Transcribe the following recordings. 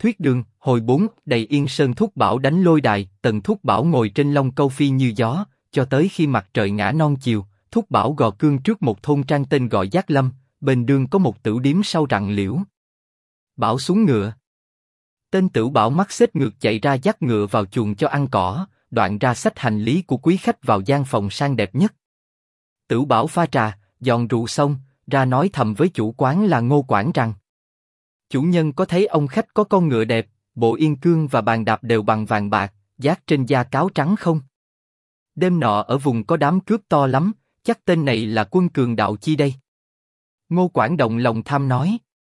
Thuyết đường, hồi 4, đầy Yên Sơn Thúc Bảo đánh lôi đài, Tần Thúc Bảo ngồi trên long câu phi như gió, cho tới khi mặt trời ngã non chiều, Thúc Bảo gò cương trước một thôn trang tên gọi Giác Lâm, bên đường có một tửu điếm sau rặng liễu. Bảo xuống ngựa. Tên tửu Bảo mắt xếch ngược chạy ra dắt ngựa vào chuồng cho ăn cỏ, đoạn ra xách hành lý của quý khách vào gian phòng sang đẹp nhất. Tửu Bảo pha trà, dọn rượu xong, ra nói thầm với chủ quán là Ngô Quảng rằng: chủ nhân có thấy ông khách có con ngựa đẹp, bộ yên cương và bàn đạp đều bằng vàng bạc, dát trên da cáo trắng không? Đêm nọ ở vùng có đám cướp to lắm, chắc tên này là Quân Cường đạo chi đây? Ngô Quảng động lòng tham nói: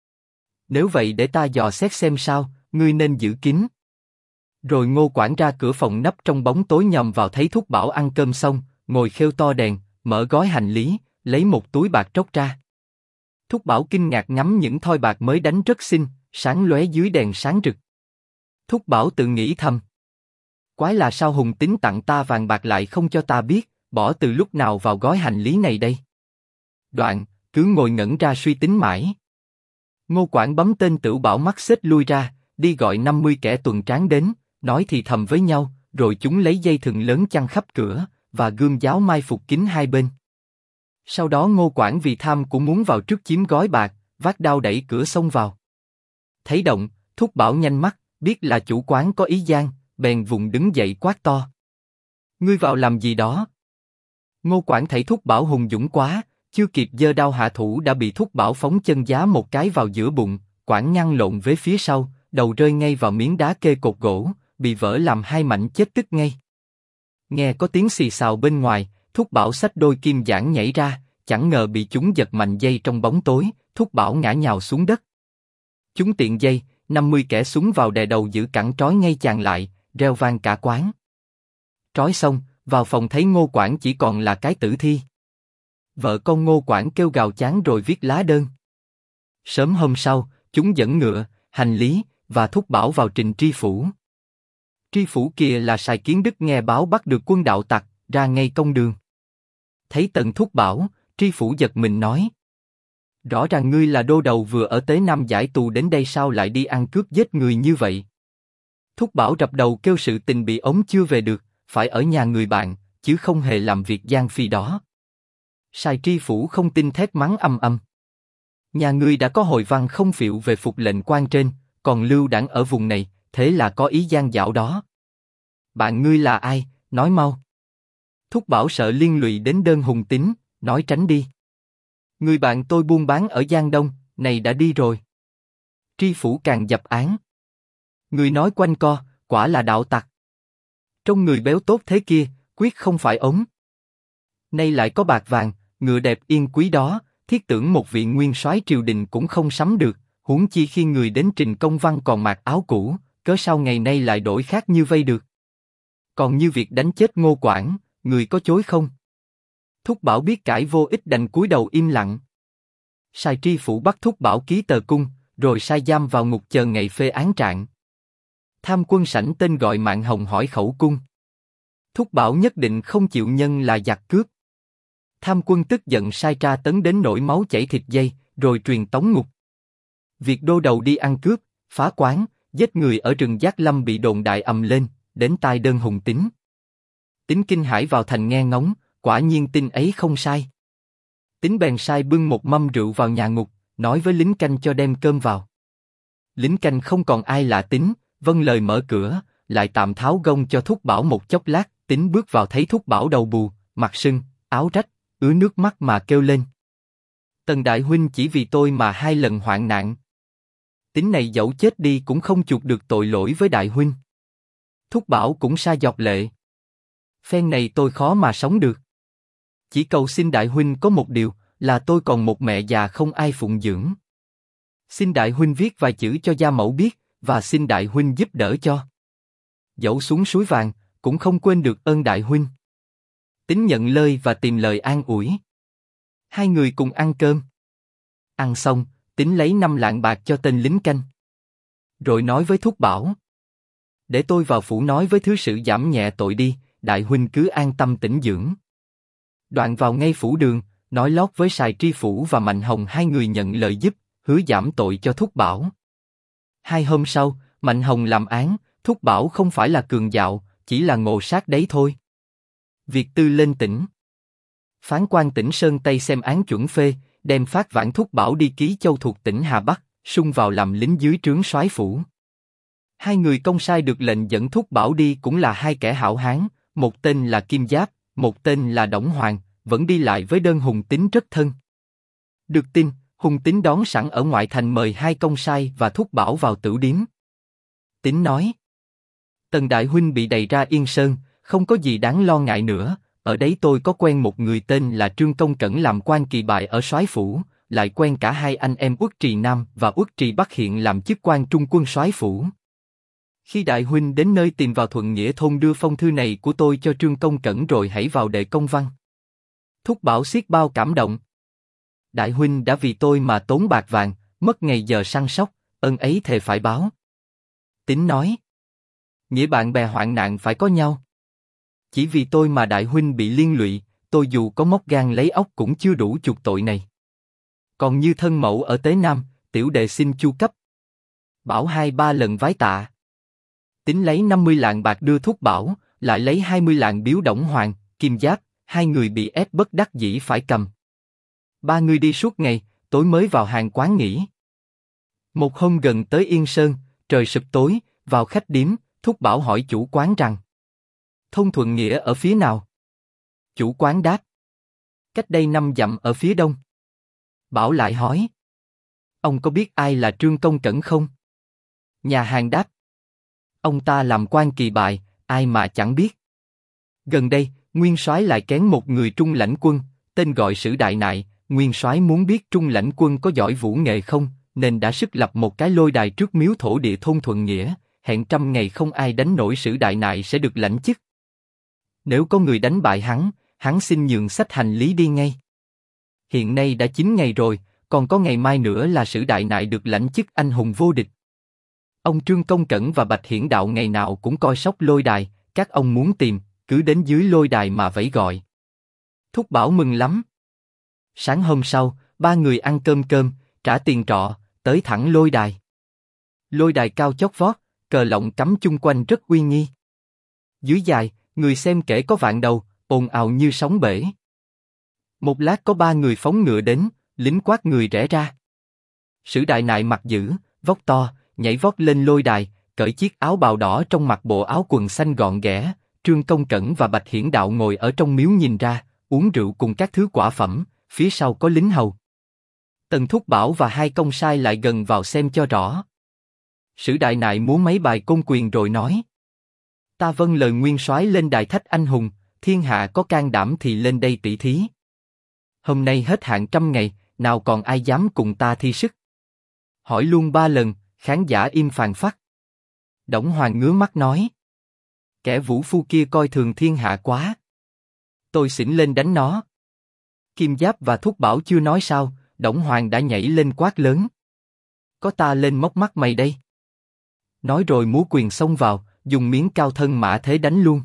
nếu vậy để ta dò xét xem sao, ngươi nên giữ kín. Rồi Ngô Quảng ra cửa phòng nấp trong bóng tối nhòm vào thấy Thúc Bảo ăn cơm xong, ngồi khêu to đèn, mở gói hành lý, lấy một túi bạc tróc ra. Thúc Bảo kinh ngạc ngắm những thoi bạc mới đánh rất xinh, sáng lóe dưới đèn sáng rực. Thúc Bảo tự nghĩ thầm: quái là sao Hùng Tín tặng ta vàng bạc lại không cho ta biết, bỏ từ lúc nào vào gói hành lý này đây? Đoạn, cứ ngồi ngẩn ra suy tính mãi. Ngô Quảng bấm tên tửu Bảo mắt xếch lui ra, đi gọi 50 kẻ tuần tráng đến, nói thì thầm với nhau, rồi chúng lấy dây thừng lớn chăn khắp cửa, và gươm giáo mai phục kín hai bên. Sau đó Ngô Quảng vì tham cũng muốn vào trước chiếm gói bạc, vác đao đẩy cửa xông vào. Thấy động, Thúc Bảo nhanh mắt, biết là chủ quán có ý gian, bèn vùng đứng dậy quát to: ngươi vào làm gì đó? Ngô Quảng thấy Thúc Bảo hùng dũng quá, chưa kịp giơ đao hạ thủ đã bị Thúc Bảo phóng chân giá một cái vào giữa bụng, Quảng nhăn lộn về phía sau, đầu rơi ngay vào miếng đá kê cột gỗ, bị vỡ làm hai mảnh chết tức ngay. Nghe có tiếng xì xào bên ngoài, Thúc Bảo xách đôi kim giảng nhảy ra, chẳng ngờ bị chúng giật mạnh dây trong bóng tối, Thúc Bảo ngã nhào xuống đất. Chúng tiện dây, 50 kẻ súng vào đè đầu giữ cẳng trói ngay chàng lại, reo vang cả quán. Trói xong, vào phòng thấy Ngô Quảng chỉ còn là cái tử thi. Vợ con Ngô Quảng kêu gào chán rồi viết lá đơn. Sớm hôm sau, chúng dẫn ngựa, hành lý và Thúc Bảo vào trình tri phủ. Tri phủ kia là Sài Kiến Đức nghe báo bắt được quân đạo tặc, ra ngay công đường. Thấy Tần Thúc Bảo, tri phủ giật mình nói: rõ ràng ngươi là đô đầu vừa ở Tế Nam giải tù đến đây sao lại đi ăn cướp giết người như vậy? Thúc Bảo rập đầu kêu sự tình bị ống chưa về được, phải ở nhà người bạn, chứ không hề làm việc gian phi đó. Sài tri phủ không tin thét mắng âm âm: nhà ngươi đã có hồi văn không phiệu về phục lệnh quan trên, còn lưu đảng ở vùng này, thế là có ý gian dảo đó. Bạn ngươi là ai, nói mau. Thúc Bảo sợ liên lụy đến đơn Hùng Tín, nói tránh đi. Người bạn tôi buôn bán ở Giang Đông, này đã đi rồi. Tri phủ càng dập án. Người nói quanh co, quả là đạo tặc. Trong người béo tốt thế kia, quyết không phải ống. Nay lại có bạc vàng, ngựa đẹp yên quý đó, thiết tưởng một vị nguyên soái triều đình cũng không sắm được, huống chi khi người đến trình công văn còn mặc áo cũ, cớ sao ngày nay lại đổi khác như vây được. Còn như việc đánh chết Ngô Quảng, người có chối không? Thúc Bảo biết cãi vô ích đành cúi đầu im lặng. Sai tri phủ bắt Thúc Bảo ký tờ cung, rồi sai giam vào ngục chờ ngày phê án trạng. Tham quân sảnh tên gọi Mạn Hồng hỏi khẩu cung. Thúc Bảo nhất định không chịu nhân là giặc cướp. Tham quân tức giận sai tra tấn đến nỗi máu chảy thịt dây, rồi truyền tống ngục. Việc đô đầu đi ăn cướp, phá quán, giết người ở rừng Giác Lâm bị đồn đại ầm lên, đến tai đơn Hùng Tín. Tín kinh hãi vào thành nghe ngóng, quả nhiên tin ấy không sai. Tín bèn sai bưng một mâm rượu vào nhà ngục, nói với lính canh cho đem cơm vào. Lính canh không còn ai lạ Tín, vâng lời mở cửa, lại tạm tháo gông cho Thúc Bảo một chốc lát. Tín bước vào thấy Thúc Bảo đầu bù, mặt sưng, áo rách, ứa nước mắt mà kêu lên: Tần đại huynh chỉ vì tôi mà 2 lần hoạn nạn. Tín này dẫu chết đi cũng không chuộc được tội lỗi với đại huynh. Thúc Bảo cũng sa giọt lệ: Phen này tôi khó mà sống được. Chỉ cầu xin đại huynh có một điều, là tôi còn một mẹ già không ai phụng dưỡng. Xin đại huynh viết vài chữ cho gia mẫu biết, và xin đại huynh giúp đỡ cho. Dẫu xuống suối vàng, cũng không quên được ơn đại huynh. Tín nhận lời và tìm lời an ủi. 2 người cùng ăn cơm. Ăn xong, Tín lấy 5 lạng bạc cho tên lính canh. Rồi nói với Thúc Bảo: Để tôi vào phủ nói với thứ sự giảm nhẹ tội đi, đại huynh cứ an tâm tĩnh dưỡng. Đoạn vào ngay phủ đường, nói lót với Sài tri phủ và Mạnh Hồng 2 người nhận lời giúp, hứa giảm tội cho Thúc Bảo. 2 hôm sau, Mạnh Hồng làm án, Thúc Bảo không phải là cường dạo, chỉ là ngộ sát đấy thôi. Việt Tư lên tỉnh. Phán quan tỉnh Sơn Tây xem án chuẩn phê, đem phát vãn Thúc Bảo đi Ký Châu thuộc tỉnh Hà Bắc, sung vào làm lính dưới trướng soái phủ. Hai người công sai được lệnh dẫn Thúc Bảo đi cũng là hai kẻ hảo hán, một tên là Kim Giáp, một tên là Đổng Hoàng, vẫn đi lại với đơn Hùng Tín rất thân. Được tin, Hùng Tín đón sẵn ở ngoại thành mời hai công sai và Thúc Bảo vào tửu điếm. Tín nói: Tần đại huynh bị đày ra Yên Sơn, không có gì đáng lo ngại nữa. Ở đấy tôi có quen một người tên là Trương Công Cẩn làm quan kỳ bài ở soái phủ, lại quen cả hai anh em Uất Trì Nam và Uất Trì Bắc hiện làm chức quan trung quân soái phủ. Khi đại huynh đến nơi tìm vào Thuận Nghĩa thôn đưa phong thư này của tôi cho Trương Công Cẩn rồi hãy vào đệ công văn. Thúc Bảo xiết bao cảm động. Đại huynh đã vì tôi mà tốn bạc vàng, mất ngày giờ săn sóc, ơn ấy thề phải báo. Tín nói: Nghĩa bạn bè hoạn nạn phải có nhau. Chỉ vì tôi mà đại huynh bị liên lụy, tôi dù có móc gan lấy óc cũng chưa đủ chuộc tội này. Còn như thân mẫu ở Tế Nam, tiểu đệ xin chu cấp. Bảo 2-3 lần vái tạ. Tín lấy 50 lạng bạc đưa Thúc Bảo, lại lấy 20 lạng biếu Đổng Hoàng, Kim Giáp, hai người bị ép bất đắc dĩ phải cầm. Ba người đi suốt ngày, tối mới vào hàng quán nghỉ. Một hôm gần tới Yên Sơn, trời sụp tối, vào khách điếm, Thúc Bảo hỏi chủ quán rằng: Thôn Thuận Nghĩa ở phía nào? Chủ quán đáp: Cách đây 5 dặm ở phía đông. Bảo lại hỏi: Ông có biết ai là Trương Công Cẩn không? Nhà hàng đáp: Ông ta làm quan kỳ bài, ai mà chẳng biết. Gần đây, Nguyên soái lại kén một người Trung lãnh quân, tên gọi Sử Đại Nại. Nguyên soái muốn biết Trung lãnh quân có giỏi vũ nghệ không, nên đã sức lập một cái lôi đài trước miếu thổ địa thôn Thuận Nghĩa, hẹn 100 ngày không ai đánh nổi Sử Đại Nại sẽ được lãnh chức. Nếu có người đánh bại hắn xin nhường sách hành lý đi ngay. Hiện nay đã 9 ngày rồi, còn có ngày mai nữa là Sử Đại Nại được lãnh chức anh hùng vô địch. Ông Trương Công Cẩn và Bạch Hiển Đạo ngày nào cũng coi sóc lôi đài, các ông muốn tìm, cứ đến dưới lôi đài mà vẫy gọi. Thúc Bảo mừng lắm. Sáng hôm sau, ba người ăn cơm, trả tiền trọ, tới thẳng lôi đài. Lôi đài cao chót vót, cờ lọng cắm chung quanh rất uy nghi. Dưới dài, người xem kể có vạn đầu, ồn ào như sóng bể. Một lát có ba người phóng ngựa đến, lính quát người rẽ ra. Sử Đại Nại mặt dữ, vóc to, nhảy vót lên lôi đài, cởi chiếc áo bào đỏ trong mặc bộ áo quần xanh gọn ghẽ. Trương Công Cẩn và Bạch Hiển Đạo ngồi ở trong miếu nhìn ra, uống rượu cùng các thứ quả phẩm, phía sau có lính hầu. Tần Thúc Bảo và hai công sai lại gần vào xem cho rõ. Sử Đại Nại múa mấy bài côn quyền rồi nói: Ta vâng lời nguyên soái lên đài thách anh hùng, thiên hạ có can đảm thì lên đây tỷ thí. Hôm nay hết hạn 100 ngày, nào còn ai dám cùng ta thi sức? Hỏi luôn 3 lần, khán giả im phàn phắc. Đổng Hoàng ngứa mắt nói: Kẻ vũ phu kia coi thường thiên hạ quá. Tôi xỉn lên đánh nó. Kim Giáp và Thúc Bảo chưa nói sao, Đổng Hoàng đã nhảy lên quát lớn: Có ta lên móc mắt mày đây. Nói rồi múa quyền xông vào, dùng miếng cao thân mã thế đánh luôn.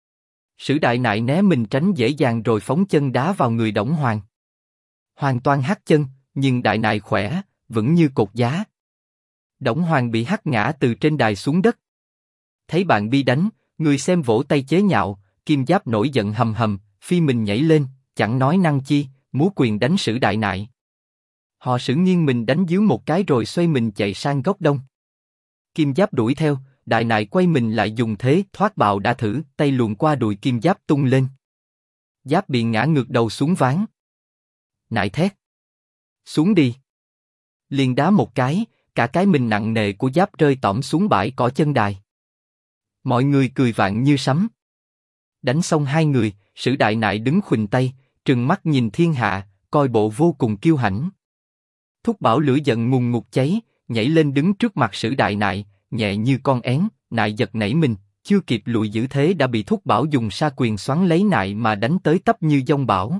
Sử Đại Nại né mình tránh dễ dàng rồi phóng chân đá vào người Đổng Hoàng. Hoàn toàn hất chân, nhưng Đại Nại khỏe, vững như cột giá. Đổng Hoàng bị hất ngã từ trên đài xuống đất. Thấy bạn bi đánh, người xem vỗ tay chế nhạo. Kim Giáp nổi giận hầm hầm, phi mình nhảy lên, chẳng nói năng chi, múa quyền đánh Sử Đại Nại. Họ Sử nghiêng mình đánh dưới một cái rồi xoay mình chạy sang góc đông. Kim Giáp đuổi theo, Đại Nại quay mình lại dùng thế thoát bào đã thử, tay luồn qua đùi Kim Giáp tung lên. Giáp bị ngã ngược đầu xuống ván. Nại thét: Xuống đi! Liền đá một cái, cả cái mình nặng nề của Giáp rơi tõm xuống bãi cỏ chân đài. Mọi người cười vạn như sấm. Đánh xong hai người, Sử Đại Nại đứng khuỳnh tay, trừng mắt nhìn thiên hạ, coi bộ vô cùng kiêu hãnh. Thúc Bảo lửa giận ngùn ngụt cháy, nhảy lên đứng trước mặt Sử Đại Nại, nhẹ như con én. Nại giật nảy mình, chưa kịp lùi giữ thế đã bị Thúc Bảo dùng sa quyền xoắn lấy Nại mà đánh tới tấp như dông bão.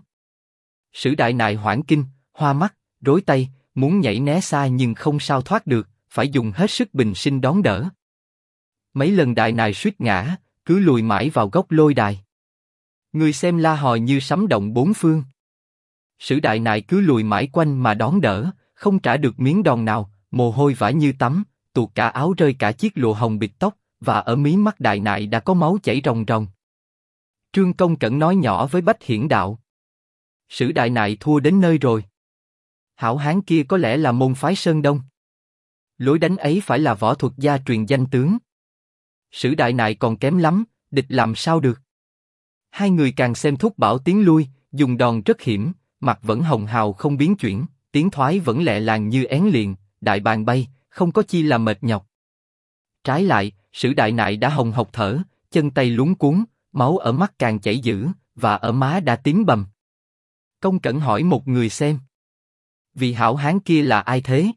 Sử Đại Nại hoảng kinh, hoa mắt, rối tay, muốn nhảy né xa nhưng không sao thoát được, phải dùng hết sức bình sinh đón đỡ. Mấy lần Đại Nại suýt ngã, cứ lùi mãi vào góc lôi đài. Người xem la hò như sấm động bốn phương. Sử Đại Nại cứ lùi mãi quanh mà đón đỡ, không trả được miếng đòn nào, mồ hôi vã như tắm, tuột cả áo rơi cả chiếc lụa hồng bịt tóc, và ở mí mắt Đại Nại đã có máu chảy ròng ròng. Trương Công Cẩn nói nhỏ với Bách Hiển Đạo. Sử Đại Nại thua đến nơi rồi. Hảo hán kia có lẽ là môn phái Sơn Đông. Lối đánh ấy phải là võ thuật gia truyền danh tướng. Sử Đại Nại còn kém lắm, địch làm sao được. Hai người càng xem Thúc Bảo tiến lui, dùng đòn rất hiểm, mặt vẫn hồng hào không biến chuyển, tiến thoái vẫn lẹ làng như én liền, đại bàng bay, không có chi là mệt nhọc. Trái lại, Sử Đại Nại đã hồng hộc thở, chân tay luống cuống, máu ở mắt càng chảy dữ, và ở má đã tím bầm. Công Cẩn hỏi một người xem. Vị hảo hán kia là ai thế?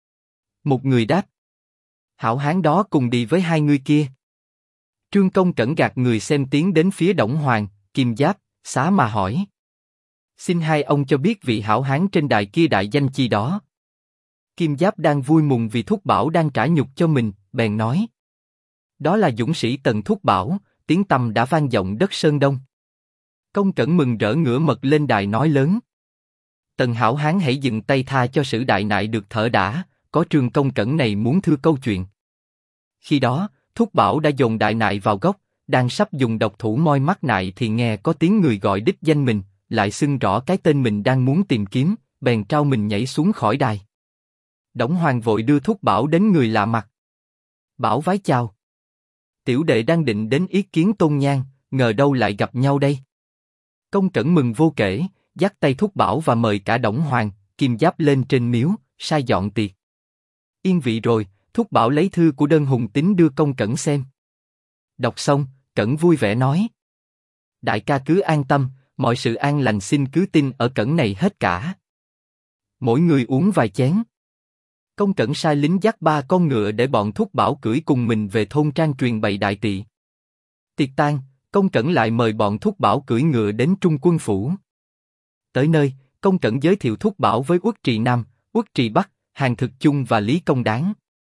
Một người đáp. Hảo hán đó cùng đi với hai người kia. Trương Công Cẩn gạt người xem tiến đến phía Đổng Hoàng, Kim Giáp, xá mà hỏi. Xin hai ông cho biết vị hảo hán trên đài kia đại danh chi đó. Kim Giáp đang vui mừng vì Thúc Bảo đang trả nhục cho mình, bèn nói. Đó là dũng sĩ Tần Thúc Bảo, tiếng tăm đã vang vọng đất Sơn Đông. Công Cẩn mừng rỡ ngửa mật lên đài nói lớn. Tần hảo hán hãy dừng tay tha cho Sử Đại Nại được thở đã, có Trương Công Cẩn này muốn thưa câu chuyện. Khi đó, Thúc Bảo đã dồn Đại Nại vào góc, đang sắp dùng độc thủ moi mắt Nại thì nghe có tiếng người gọi đích danh mình, lại xưng rõ cái tên mình đang muốn tìm kiếm, bèn trao mình nhảy xuống khỏi đài. Đổng Hoàng vội đưa Thúc Bảo đến người lạ mặt. Bảo vái chào. Tiểu đệ đang định đến ý kiến Tôn Nhan, ngờ đâu lại gặp nhau đây. Công Cẩn mừng vô kể, dắt tay Thúc Bảo và mời cả Đổng Hoàng, Kim Giáp lên trên miếu, sai dọn tiệc. Yên vị rồi, Thúc Bảo lấy thư của Đơn Hùng Tín đưa Công Cẩn xem. Đọc xong, Cẩn vui vẻ nói. Đại ca cứ an tâm, mọi sự an lành xin cứ tin ở Cẩn này hết cả. Mỗi người uống vài chén. Công Cẩn sai lính dắt 3 con ngựa để bọn Thúc Bảo cưỡi cùng mình về thôn trang truyền bày đại tỵ. Tiệc tan, Công Cẩn lại mời bọn Thúc Bảo cưỡi ngựa đến Trung Quân phủ. Tới nơi, Công Cẩn giới thiệu Thúc Bảo với Uất Trì Nam, Uất Trì Bắc, Hàn Thực Chung và Lý Công Đáng.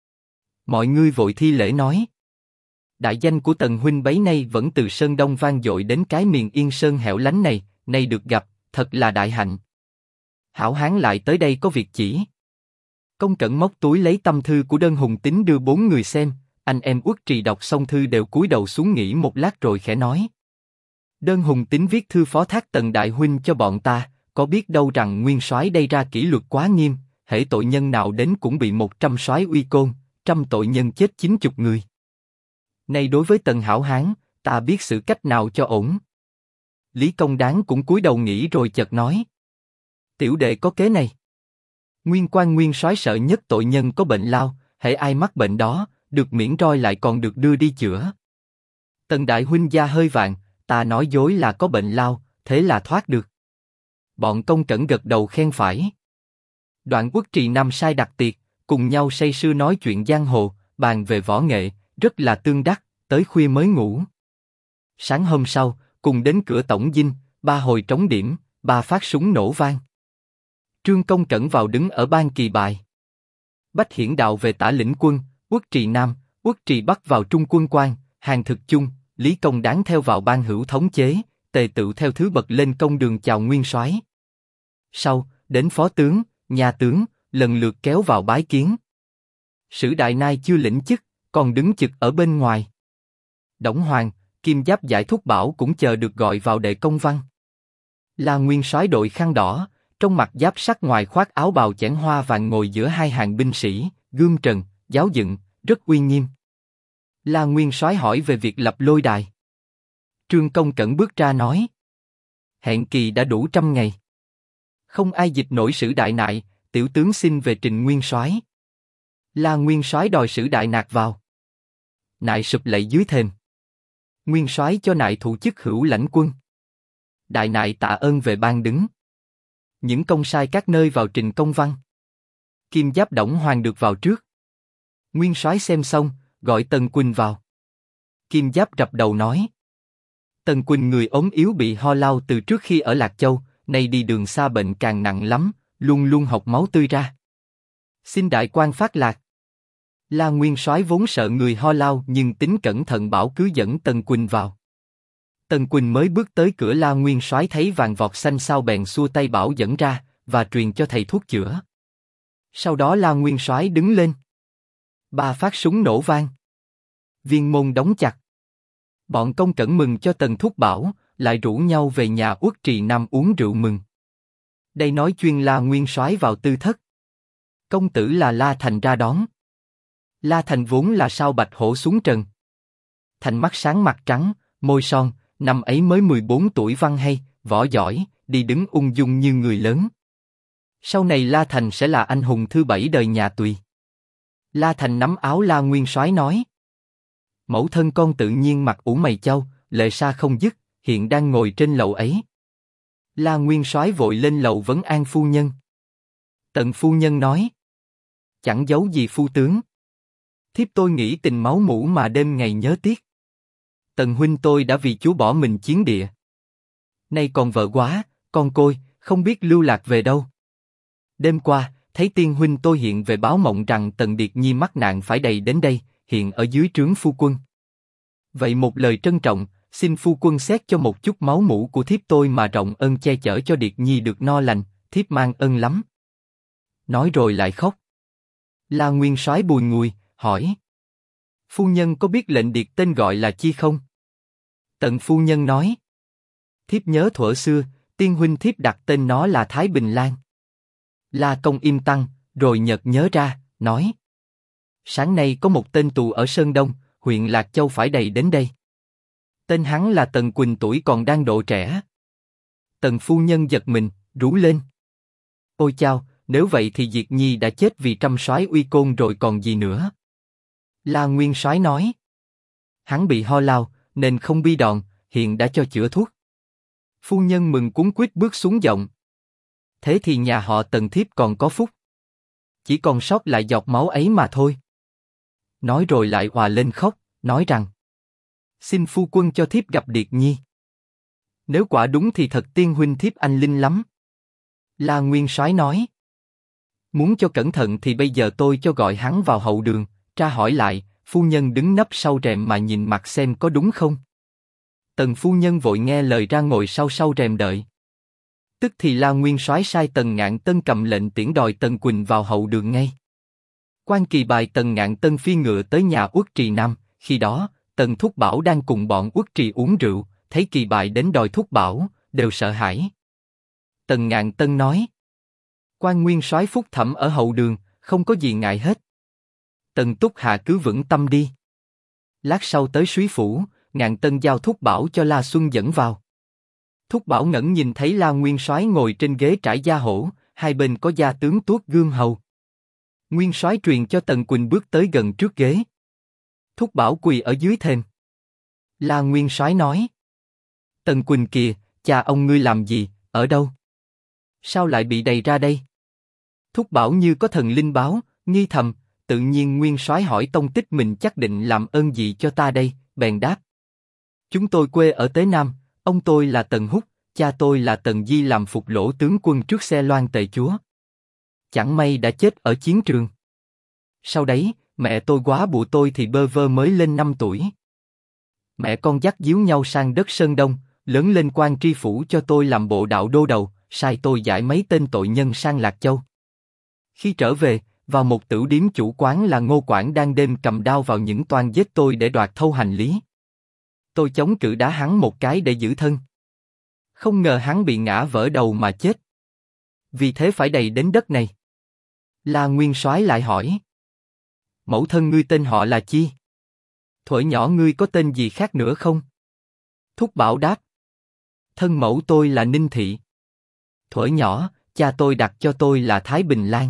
Mọi người vội thi lễ nói. Đại danh của Tần huynh bấy nay vẫn từ Sơn Đông vang dội đến cái miền Yên Sơn hẻo lánh này, nay được gặp, thật là đại hạnh. Hảo hán lại tới đây có việc chỉ. Công Cẩn móc túi lấy tâm thư của Đơn Hùng Tín đưa 4 người xem, anh em Uất Trì đọc xong thư đều cúi đầu xuống nghỉ một lát rồi khẽ nói. Đơn Hùng Tín viết thư phó thác Tần đại huynh cho bọn ta, có biết đâu rằng nguyên soái đây ra kỷ luật quá nghiêm, hễ tội nhân nào đến cũng bị 100 soái uy côn, 100 tội nhân chết 90 người. Nay đối với Tần hảo hán, ta biết xử cách nào cho ổn. Lý Công Đáng cũng cúi đầu nghĩ rồi chợt nói. Tiểu đệ có kế này. Nguyên quan nguyên soái sợ nhất tội nhân có bệnh lao, hễ ai mắc bệnh đó, được miễn roi lại còn được đưa đi chữa. Tần đại huynh gia hơi vàng, ta nói dối là có bệnh lao, thế là thoát được. Bọn Công Cẩn gật đầu khen phải. Đoạn Uất Trì Nam sai đặt tiệc, cùng nhau say sưa nói chuyện giang hồ, bàn về võ nghệ, rất là tương đắc, tới khuya mới ngủ. Sáng hôm sau, cùng đến cửa tổng dinh, 3 hồi trống điểm, 3 phát súng nổ vang. Trương Công Cẩn vào đứng ở ban kỳ bài. Bách Hiển Đạo về tả lĩnh quân, Uất Trì Nam, Uất Trì Bắc vào trung quân quan, Hàn Thực Chung, Lý Công Đáng theo vào ban hữu thống chế, Tề Tựu theo thứ bậc lên công đường chào nguyên soái. Sau, đến phó tướng, nhà tướng, lần lượt kéo vào bái kiến. Sử Đại Nai chưa lĩnh chức, còn đứng chực ở bên ngoài. Đổng Hoàng, Kim Giáp giải Thúc Bảo cũng chờ được gọi vào đệ công văn. Là nguyên soái đội khăn đỏ, trong mặt giáp sắt ngoài khoác áo bào chẽn hoa vàng ngồi giữa hai hàng binh sĩ, gươm trần, giáo dựng, rất uy nghiêm. La nguyên soái hỏi về việc lập lôi đài. Trương Công Cẩn bước ra nói. Hẹn kỳ đã đủ 100 ngày. Không ai dịch nổi Sử Đại Nại, tiểu tướng xin về trình nguyên soái. La nguyên soái đòi Sử Đại Nạc vào. Nại sụp lạy dưới thềm. Nguyên soái cho Nại thụ chức hữu lãnh quân. Đại Nại tạ ơn về ban đứng. Những công sai các nơi vào trình công văn. Kim Giáp Đổng Hoàng được vào trước. Nguyên soái xem xong, gọi Tần Quỳnh vào. Kim Giáp rập đầu nói. Tần Quỳnh người ốm yếu bị ho lao từ trước khi ở Lạc Châu, nay đi đường xa bệnh càng nặng lắm, luôn luôn học máu tươi ra. Xin đại quan phát lạc. La nguyên soái vốn sợ người ho lao nhưng tính cẩn thận bảo cứ dẫn Tần Quỳnh vào. Tần Quỳnh mới bước tới cửa La nguyên soái thấy vàng vọt xanh sao bèn xua tay bảo dẫn ra và truyền cho thầy thuốc chữa. Sau đó La nguyên soái đứng lên. Ba phát súng nổ vang. Viên môn đóng chặt. Bọn công cẩn mừng cho Tần Thúc Bảo, lại rủ nhau về nhà Uất Trì Nam uống rượu mừng. Đây nói chuyên La Nguyên Soái vào tư thất. Công tử là La Thành ra đón. La Thành vốn là sao bạch hổ xuống trần. Thành mắt sáng mặt trắng, môi son, năm ấy mới 14 tuổi văn hay, võ giỏi, đi đứng ung dung như người lớn. Sau này La Thành sẽ là anh hùng thứ 7 đời nhà Tùy. La Thành nắm áo La Nguyên Soái nói: mẫu thân con tự nhiên mặt ủ mày chau, lệ sa không dứt, hiện đang ngồi trên lầu ấy. La Nguyên Soái vội lên lầu vấn an phu nhân. Tần phu nhân nói: chẳng giấu gì phu tướng. Thiếp tôi nghĩ tình máu mủ mà đêm ngày nhớ tiếc. Tần huynh tôi đã vì chúa bỏ mình chiến địa. Nay còn vợ quá, con côi, không biết lưu lạc về đâu. Đêm qua, thấy tiên huynh tôi hiện về báo mộng rằng Tần Điệt Nhi mắc nạn phải đầy đến đây, hiện ở dưới trướng phu quân. Vậy một lời trân trọng, xin phu quân xét cho một chút máu mủ của thiếp tôi mà rộng ơn che chở cho Điệt Nhi được no lành, thiếp mang ơn lắm. Nói rồi lại khóc. La Nguyên Soái bùi ngùi, hỏi: phu nhân có biết lệnh Điệt tên gọi là chi không? Tần phu nhân nói: thiếp nhớ thuở xưa, tiên huynh thiếp đặt tên nó là Thái Bình Lan. La Công im tăng, rồi nhợt nhớ ra, nói: sáng nay có một tên tù ở Sơn Đông, huyện Lạc Châu phải đầy đến đây. Tên hắn là Tần Quỳnh, tuổi còn đang độ trẻ. Tần phu nhân giật mình, rú lên: ôi chao, nếu vậy thì Diệt Nhi đã chết vì trăm soái uy côn rồi còn gì nữa. La Nguyên Soái nói: hắn bị ho lao, nên không bi đòn, hiện đã cho chữa thuốc. Phu nhân mừng cuống quýt bước xuống giọng: thế thì nhà họ Tần thiếp còn có phúc. Chỉ còn sót lại giọt máu ấy mà thôi. Nói rồi lại òa lên khóc, nói rằng: xin phu quân cho thiếp gặp Điệt Nhi. Nếu quả đúng thì thật tiên huynh thiếp anh linh lắm. La Nguyên Soái nói: muốn cho cẩn thận thì bây giờ tôi cho gọi hắn vào hậu đường, tra hỏi lại. Phu nhân đứng nấp sau rèm mà nhìn mặt xem có đúng không. Tần phu nhân vội nghe lời ra ngồi sau rèm đợi. Tức thì La Nguyên Soái sai Tần Ngạn Tân cầm lệnh tiễn đòi Tần Quỳnh vào hậu đường ngay. Quan Kỳ bài Tần Ngạn Tân phi ngựa tới nhà Uất Trì Nam. Khi đó, Tần Thúc Bảo đang cùng bọn Uất Trì uống rượu, thấy Kỳ bài đến đòi Thúc Bảo, đều sợ hãi. Tần Ngạn Tân nói: quan Nguyên Soái phúc thẩm ở hậu đường, không có gì ngại hết. Tần Túc Hạ cứ vững tâm đi. Lát sau tới Súy Phủ, Ngạn Tân giao Thúc Bảo cho La Xuân dẫn vào. Thúc Bảo ngẩng nhìn thấy La Nguyên Soái ngồi trên ghế trải da hổ, hai bên có gia tướng Tuốt Gươm Hầu. Nguyên Soái truyền cho Tần Quỳnh bước tới gần trước ghế. Thúc Bảo quỳ ở dưới thềm. La Nguyên Soái nói: Tần Quỳnh kìa, cha ông ngươi làm gì, ở đâu? Sao lại bị đày ra đây? Thúc Bảo như có thần linh báo, nghi thầm, tự nhiên Nguyên Soái hỏi tông tích mình chắc định làm ơn gì cho ta đây, bèn đáp: chúng tôi quê ở Tế Nam, ông tôi là Tần Húc, cha tôi là Tần Di làm phục lỗ tướng quân trước xe loan tề chúa. Chẳng may đã chết ở chiến trường. Sau đấy, mẹ tôi quá bụ tôi thì bơ vơ mới lên 5 tuổi. Mẹ con dắt díu nhau sang đất Sơn Đông, lớn lên quan tri phủ cho tôi làm bộ đạo đô đầu, sai tôi giải mấy tên tội nhân sang Lạc Châu. Khi trở về, vào một tửu điếm chủ quán là Ngô Quảng đang đêm cầm đao vào những toan giết tôi để đoạt thâu hành lý. Tôi chống cự đá hắn một cái để giữ thân. Không ngờ hắn bị ngã vỡ đầu mà chết. Vì thế phải đầy đến đất này. La Nguyên Soái lại hỏi: mẫu thân ngươi tên họ là chi? Thuở nhỏ ngươi có tên gì khác nữa không? Thúc Bảo đáp: thân mẫu tôi là Ninh Thị. Thuở nhỏ, cha tôi đặt cho tôi là Thái Bình Lan.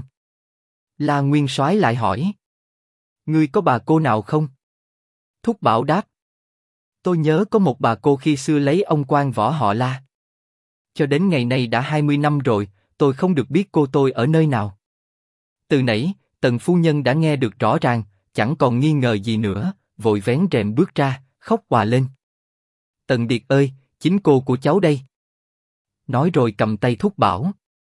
La Nguyên Soái lại hỏi: ngươi có bà cô nào không? Thúc Bảo đáp: tôi nhớ có một bà cô khi xưa lấy ông quan võ họ La. Cho đến ngày nay đã 20 năm rồi, tôi không được biết cô tôi ở nơi nào. Từ nãy, Tần phu nhân đã nghe được rõ ràng, chẳng còn nghi ngờ gì nữa, vội vén rèm bước ra, khóc òa lên. Tần Điệt ơi, chính cô của cháu đây. Nói rồi cầm tay Thúc Bảo.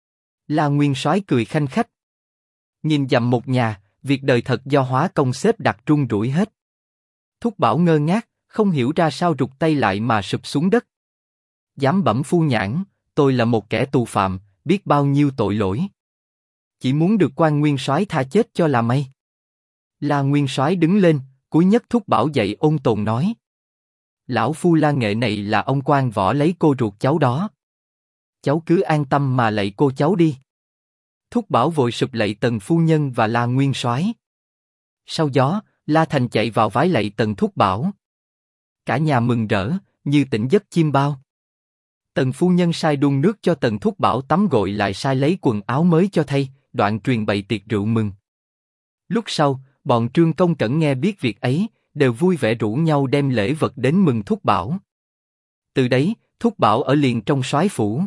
La Nguyên Soái cười khanh khách. Nhìn dằm một nhà, việc đời thật do hóa công xếp đặt rung rủi hết. Thúc Bảo ngơ ngác, không hiểu ra sao rụt tay lại mà sụp xuống đất. Dám bẩm phu nhãn, tôi là một kẻ tù phạm, biết bao nhiêu tội lỗi. Chỉ muốn được quan Nguyên Soái tha chết cho là may. La Nguyên Soái đứng lên, cúi nhấc Thúc Bảo dậy ôn tồn nói: Lão phu La Nghệ này là ông quan võ lấy cô ruột cháu đó. Cháu cứ an tâm mà lạy cô cháu đi. Thúc Bảo vội sụp lạy Tần phu nhân và La Nguyên Soái. Sau gió, La Thành chạy vào vái lạy Tần Thúc Bảo. Cả nhà mừng rỡ, như tỉnh giấc chim bao. Tần phu nhân sai đun nước cho Tần Thúc Bảo tắm gội lại sai lấy quần áo mới cho thay, đoạn truyền bày tiệc rượu mừng. Lúc sau, bọn Trương Công Cẩn nghe biết việc ấy, đều vui vẻ rủ nhau đem lễ vật đến mừng Thúc Bảo. Từ đấy, Thúc Bảo ở liền trong soái phủ.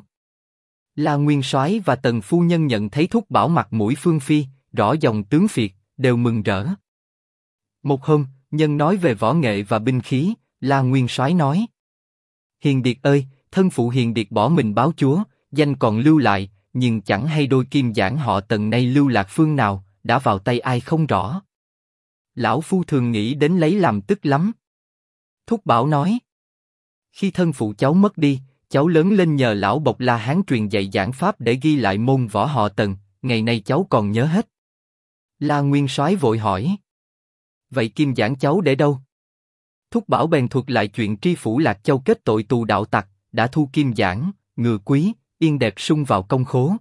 La Nguyên Soái và Tần phu nhân nhận thấy Thúc Bảo mặt mũi phương phi, rõ dòng tướng phiệt, đều mừng rỡ. Một hôm, nhân nói về võ nghệ và binh khí, La Nguyên Soái nói: Hiền Điệt ơi, thân phụ Hiền Điệt bỏ mình báo chúa, danh còn lưu lại, nhưng chẳng hay đôi kim giảng họ Tần nay lưu lạc phương nào, đã vào tay ai không rõ. Lão phu thường nghĩ đến lấy làm tức lắm. Thúc Bảo nói: Khi thân phụ cháu mất đi, cháu lớn lên nhờ lão Bộc La Hán truyền dạy giảng pháp để ghi lại môn võ họ Tần, ngày nay cháu còn nhớ hết. La Nguyên Soái vội hỏi: Vậy kim giảng cháu để đâu? Thúc Bảo bèn thuật lại chuyện tri phủ Lạc Châu kết tội tù đạo tặc, đã thu kim giảng, ngựa quý, yên đẹp sung vào công khố.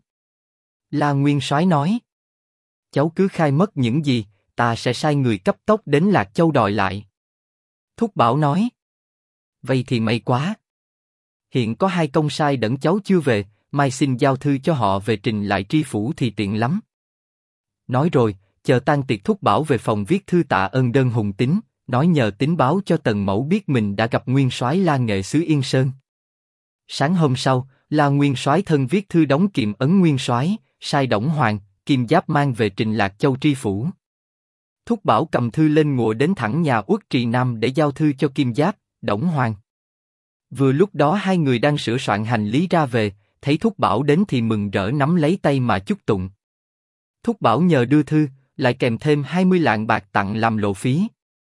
La Nguyên Soái nói: Cháu cứ khai mất những gì, ta sẽ sai người cấp tốc đến Lạc Châu đòi lại. Thúc Bảo nói: Vậy thì may quá. Hiện có 2 công sai đẫn cháu chưa về, mai xin giao thư cho họ về trình lại tri phủ thì tiện lắm. Nói rồi, chờ tan tiệc Thúc Bảo về phòng viết thư tạ ơn đơn Hùng Tín, nói nhờ Tín báo cho Tần Mẫu biết mình đã gặp Nguyên Soái La Nghệ xứ Yên Sơn. Sáng hôm sau, La Nguyên Soái thân viết thư đóng kiệm ấn Nguyên Soái, sai Đổng Hoàng, Kim Giáp mang về trình Lạc Châu tri phủ. Thúc Bảo cầm thư lên ngựa đến thẳng nhà Uất Trì Nam để giao thư cho Kim Giáp, Đổng Hoàng. Vừa lúc đó 2 người đang sửa soạn hành lý ra về, thấy Thúc Bảo đến thì mừng rỡ nắm lấy tay mà chúc tụng. Thúc Bảo nhờ đưa thư, lại kèm thêm 20 lạng bạc tặng làm lộ phí.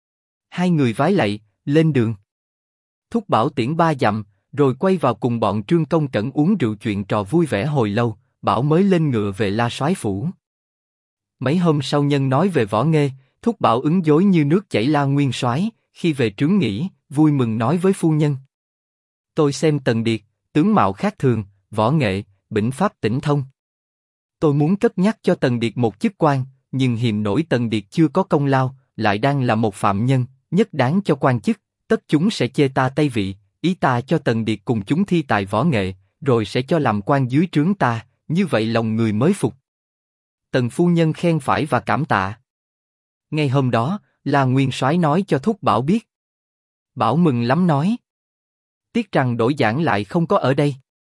2 người vái lạy, lên đường. Thúc Bảo tiễn 3 dặm, rồi quay vào cùng bọn Trương Công Cẩn uống rượu chuyện trò vui vẻ hồi lâu, Bảo mới lên ngựa về La Soái phủ. Mấy hôm sau nhân nói về võ nghê, Thúc Bảo ứng dối như nước chảy La Nguyên Soái, khi về trướng nghỉ, vui mừng nói với phu nhân: Tôi xem Tần Điệt, tướng mạo khác thường, võ nghệ, bỉnh pháp tỉnh thông. Tôi muốn cất nhắc cho Tần Điệt một chức quan, nhưng hiềm nổi Tần Điệt chưa có công lao, lại đang là một phạm nhân, nhất đáng cho quan chức, tất chúng sẽ chê ta Tây vị, ý ta cho Tần Điệt cùng chúng thi tài võ nghệ, rồi sẽ cho làm quan dưới trướng ta, như vậy lòng người mới phục. Tần phu nhân khen phải và cảm tạ. Ngay hôm đó, La Nguyên Soái nói cho Thúc Bảo biết. Bảo mừng lắm nói: Tiếc rằng đổi giảng lại không có ở đây.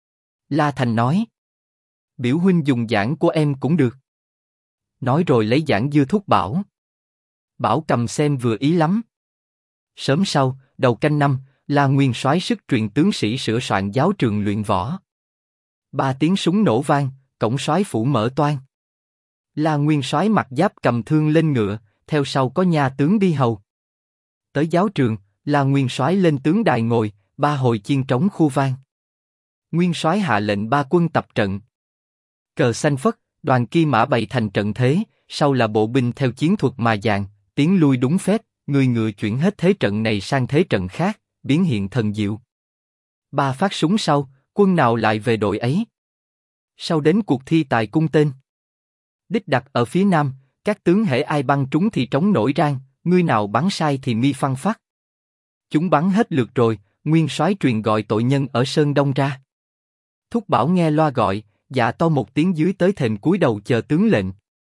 La Thành nói: Biểu huynh dùng giảng của em cũng được. Nói rồi lấy giảng dưa Thúc Bảo. Bảo cầm xem vừa ý lắm. Sớm sau, đầu canh năm, La Nguyên Soái sức truyền tướng sĩ sửa soạn giáo trường luyện võ. 3 tiếng súng nổ vang, cổng soái phủ mở toang. La Nguyên Soái mặc giáp cầm thương lên ngựa, theo sau có nha tướng đi hầu. Tới giáo trường, La Nguyên Soái lên tướng đài ngồi, 3 hồi chiên trống khu vang. Nguyên Soái hạ lệnh 3 quân tập trận. Cờ xanh phất, đoàn kỳ mã bày thành trận thế, sau là bộ binh theo chiến thuật mà dàn, tiến lui đúng phép, người ngựa chuyển hết thế trận này sang thế trận khác, biến hiện thần diệu. 3 phát súng sau, quân nào lại về đội ấy. Sau đến cuộc thi tài cung tên. Đích đặt ở phía nam, các tướng hễ ai bắn trúng thì trống nổi rang, người nào bắn sai thì mi phăng phát. Chúng bắn hết lượt rồi, Nguyên Soái truyền gọi tội nhân ở Sơn Đông ra. Thúc Bảo nghe loa gọi, dạ to một tiếng dưới tới thềm cúi đầu chờ tướng lệnh.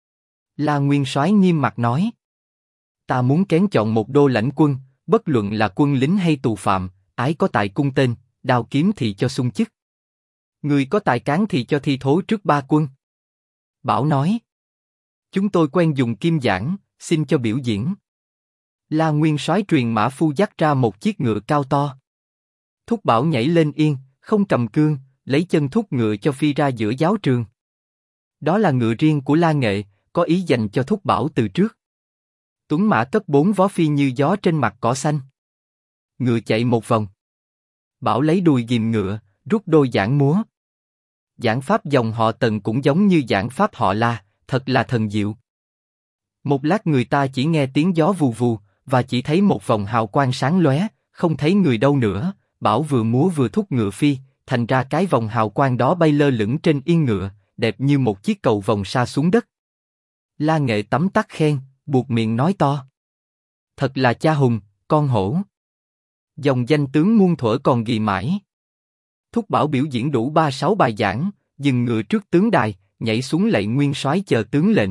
La Nguyên Soái nghiêm mặt nói: Ta muốn kén chọn một đô lãnh quân, bất luận là quân lính hay tù phạm, ái có tài cung tên, đao kiếm thì cho xung chức. Người có tài cán thì cho thi thố trước 3 quân. Bảo nói: Chúng tôi quen dùng kim giảng, xin cho biểu diễn. La Nguyên Soái truyền mã phu dắt ra một chiếc ngựa cao to. Thúc Bảo nhảy lên yên, không cầm cương, lấy chân thúc ngựa cho phi ra giữa giáo trường. Đó là ngựa riêng của La Nghệ, có ý dành cho Thúc Bảo từ trước. Tuấn mã cất 4 vó phi như gió trên mặt cỏ xanh. Ngựa chạy một vòng. Bảo lấy đùi ghìm ngựa, rút đôi giảng múa. Giảng pháp dòng họ Tần cũng giống như giảng pháp họ La, thật là thần diệu. Một lát người ta chỉ nghe tiếng gió vù vù, và chỉ thấy một vòng hào quang sáng lóe, không thấy người đâu nữa. Bảo vừa múa vừa thúc ngựa phi, thành ra cái vòng hào quang đó bay lơ lửng trên yên ngựa, đẹp như một chiếc cầu vồng sa xuống đất. La Nghệ tấm tắc khen, buột miệng nói to: thật là cha hùng, con hổ. Dòng danh tướng muôn thuở còn ghi mãi. Thúc Bảo biểu diễn đủ 3-6 bài giảng, dừng ngựa trước tướng đài, nhảy xuống lạy nguyên soái chờ tướng lệnh.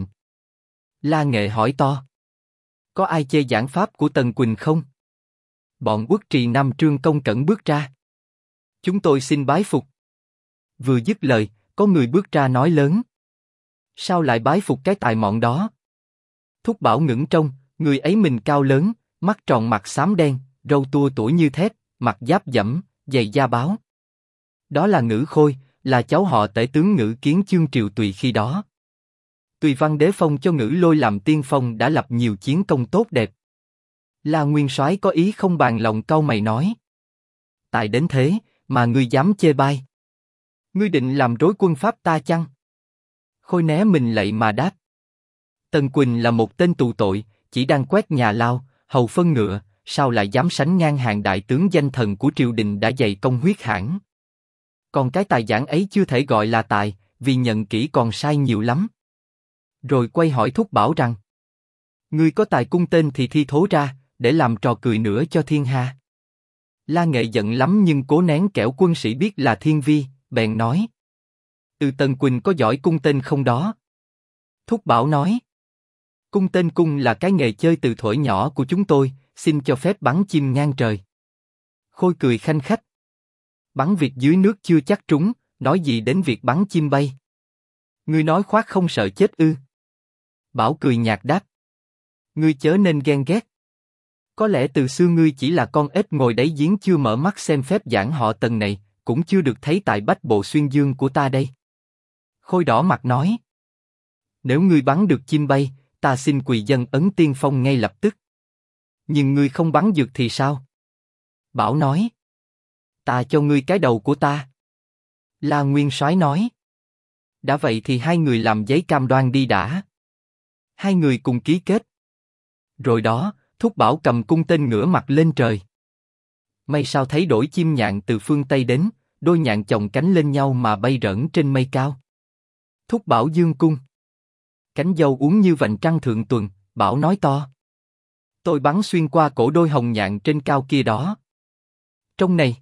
La Nghệ hỏi to: có ai chê giảng pháp của Tần Quỳnh không? Bọn Uất Trì Nam Trương Công Cẩn bước ra. Chúng tôi xin bái phục. Vừa dứt lời, có người bước ra nói lớn: sao lại bái phục cái tài mọn đó? Thúc Bảo ngẩng trông, người ấy mình cao lớn, mắt tròn mặt xám đen, râu tua tủa như thép, mặt giáp dẫm, giày da báo. Đó là Ngữ Khôi, là cháu họ tể tướng Ngữ Kiến Chương Triều Tùy khi đó. Tùy Văn Đế phong cho Ngữ Lôi làm tiên phong đã lập nhiều chiến công tốt đẹp. La Nguyên Soái có ý không bàn lòng cau mày nói: tại đến thế mà ngươi dám chê bai? Ngươi định làm rối quân pháp ta chăng? Khôi né mình lạy mà đáp: Tần Quỳnh là một tên tù tội, chỉ đang quét nhà lao, hầu phân ngựa, sao lại dám sánh ngang hàng đại tướng danh thần của triều đình đã dày công huyết hãn? Còn cái tài giảng ấy chưa thể gọi là tài, vì nhận kỹ còn sai nhiều lắm. Rồi quay hỏi Thúc Bảo rằng: ngươi có tài cung tên thì thi thố ra, để làm trò cười nữa cho thiên hạ. La Nghệ giận lắm nhưng cố nén kẻo quân sĩ biết là thiên vi, bèn nói: Tần Quỳnh có giỏi cung tên không đó? Thúc Bảo nói: cung tên cung là cái nghề chơi từ thuở nhỏ của chúng tôi, xin cho phép bắn chim ngang trời. Khôi cười khanh khách: bắn việc dưới nước chưa chắc trúng, nói gì đến việc bắn chim bay? Ngươi nói khoác không sợ chết ư? Bảo cười nhạt đáp: ngươi chớ nên ghen ghét. Có lẽ từ xưa ngươi chỉ là con ếch ngồi đáy giếng chưa mở mắt xem phép giảng họ Tần này, cũng chưa được thấy tại bách bộ xuyên dương của ta đây. Khôi đỏ mặt nói: nếu ngươi bắn được chim bay, ta xin quỳ dân ấn tiên phong ngay lập tức. Nhưng ngươi không bắn được thì sao? Bảo nói: ta cho ngươi cái đầu của ta. La Nguyên Soái nói: đã vậy thì hai người làm giấy cam đoan đi đã. Hai người cùng ký kết. Rồi đó, Thúc Bảo cầm cung tên ngửa mặt lên trời. May sao thấy đổi chim nhạn từ phương Tây đến, đôi nhạn chồng cánh lên nhau mà bay rỡn trên mây cao. Thúc Bảo dương cung. Cánh dâu uốn như vành trăng thượng tuần, Bảo nói to: tôi bắn xuyên qua cổ đôi hồng nhạn trên cao kia đó. Trong này,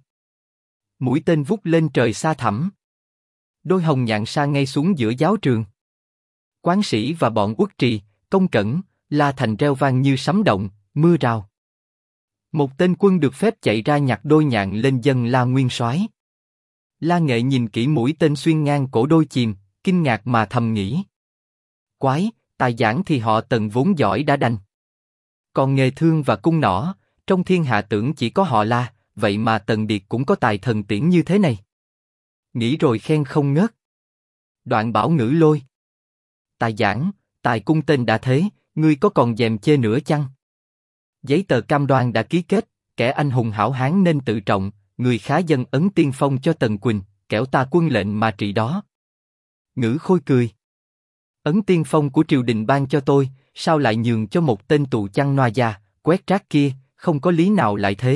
mũi tên vút lên trời xa thẳm. Đôi hồng nhạn sa ngay xuống giữa giáo trường. Quán sĩ và bọn Uất Trì, Công Cẩn, La Thành reo vang như sấm động, mưa rào. Một tên quân được phép chạy ra nhặt đôi nhạn lên dâng La Nguyên Soái. La Nghệ nhìn kỹ mũi tên xuyên ngang cổ đôi chìm, kinh ngạc mà thầm nghĩ: quái, tài giảng thì họ Tần vốn giỏi đã đành. Còn nghề thương và cung nỏ, trong thiên hạ tưởng chỉ có họ La, vậy mà Tần Điệt cũng có tài thần tiễn như thế này. Nghĩ rồi khen không ngớt. Đoạn bảo Ngữ Lôi: tài giảng, tài cung tên đã thế, ngươi có còn dèm chê nữa chăng? Giấy tờ cam đoan đã ký kết, kẻ anh hùng hảo hán nên tự trọng, người khá dân ấn tiên phong cho Tần Quỳnh, kẻo ta quân lệnh mà trị đó. Ngữ Khôi cười: ấn tiên phong của triều đình ban cho tôi, sao lại nhường cho một tên tù chăn noa già, quét rác kia, không có lý nào lại thế.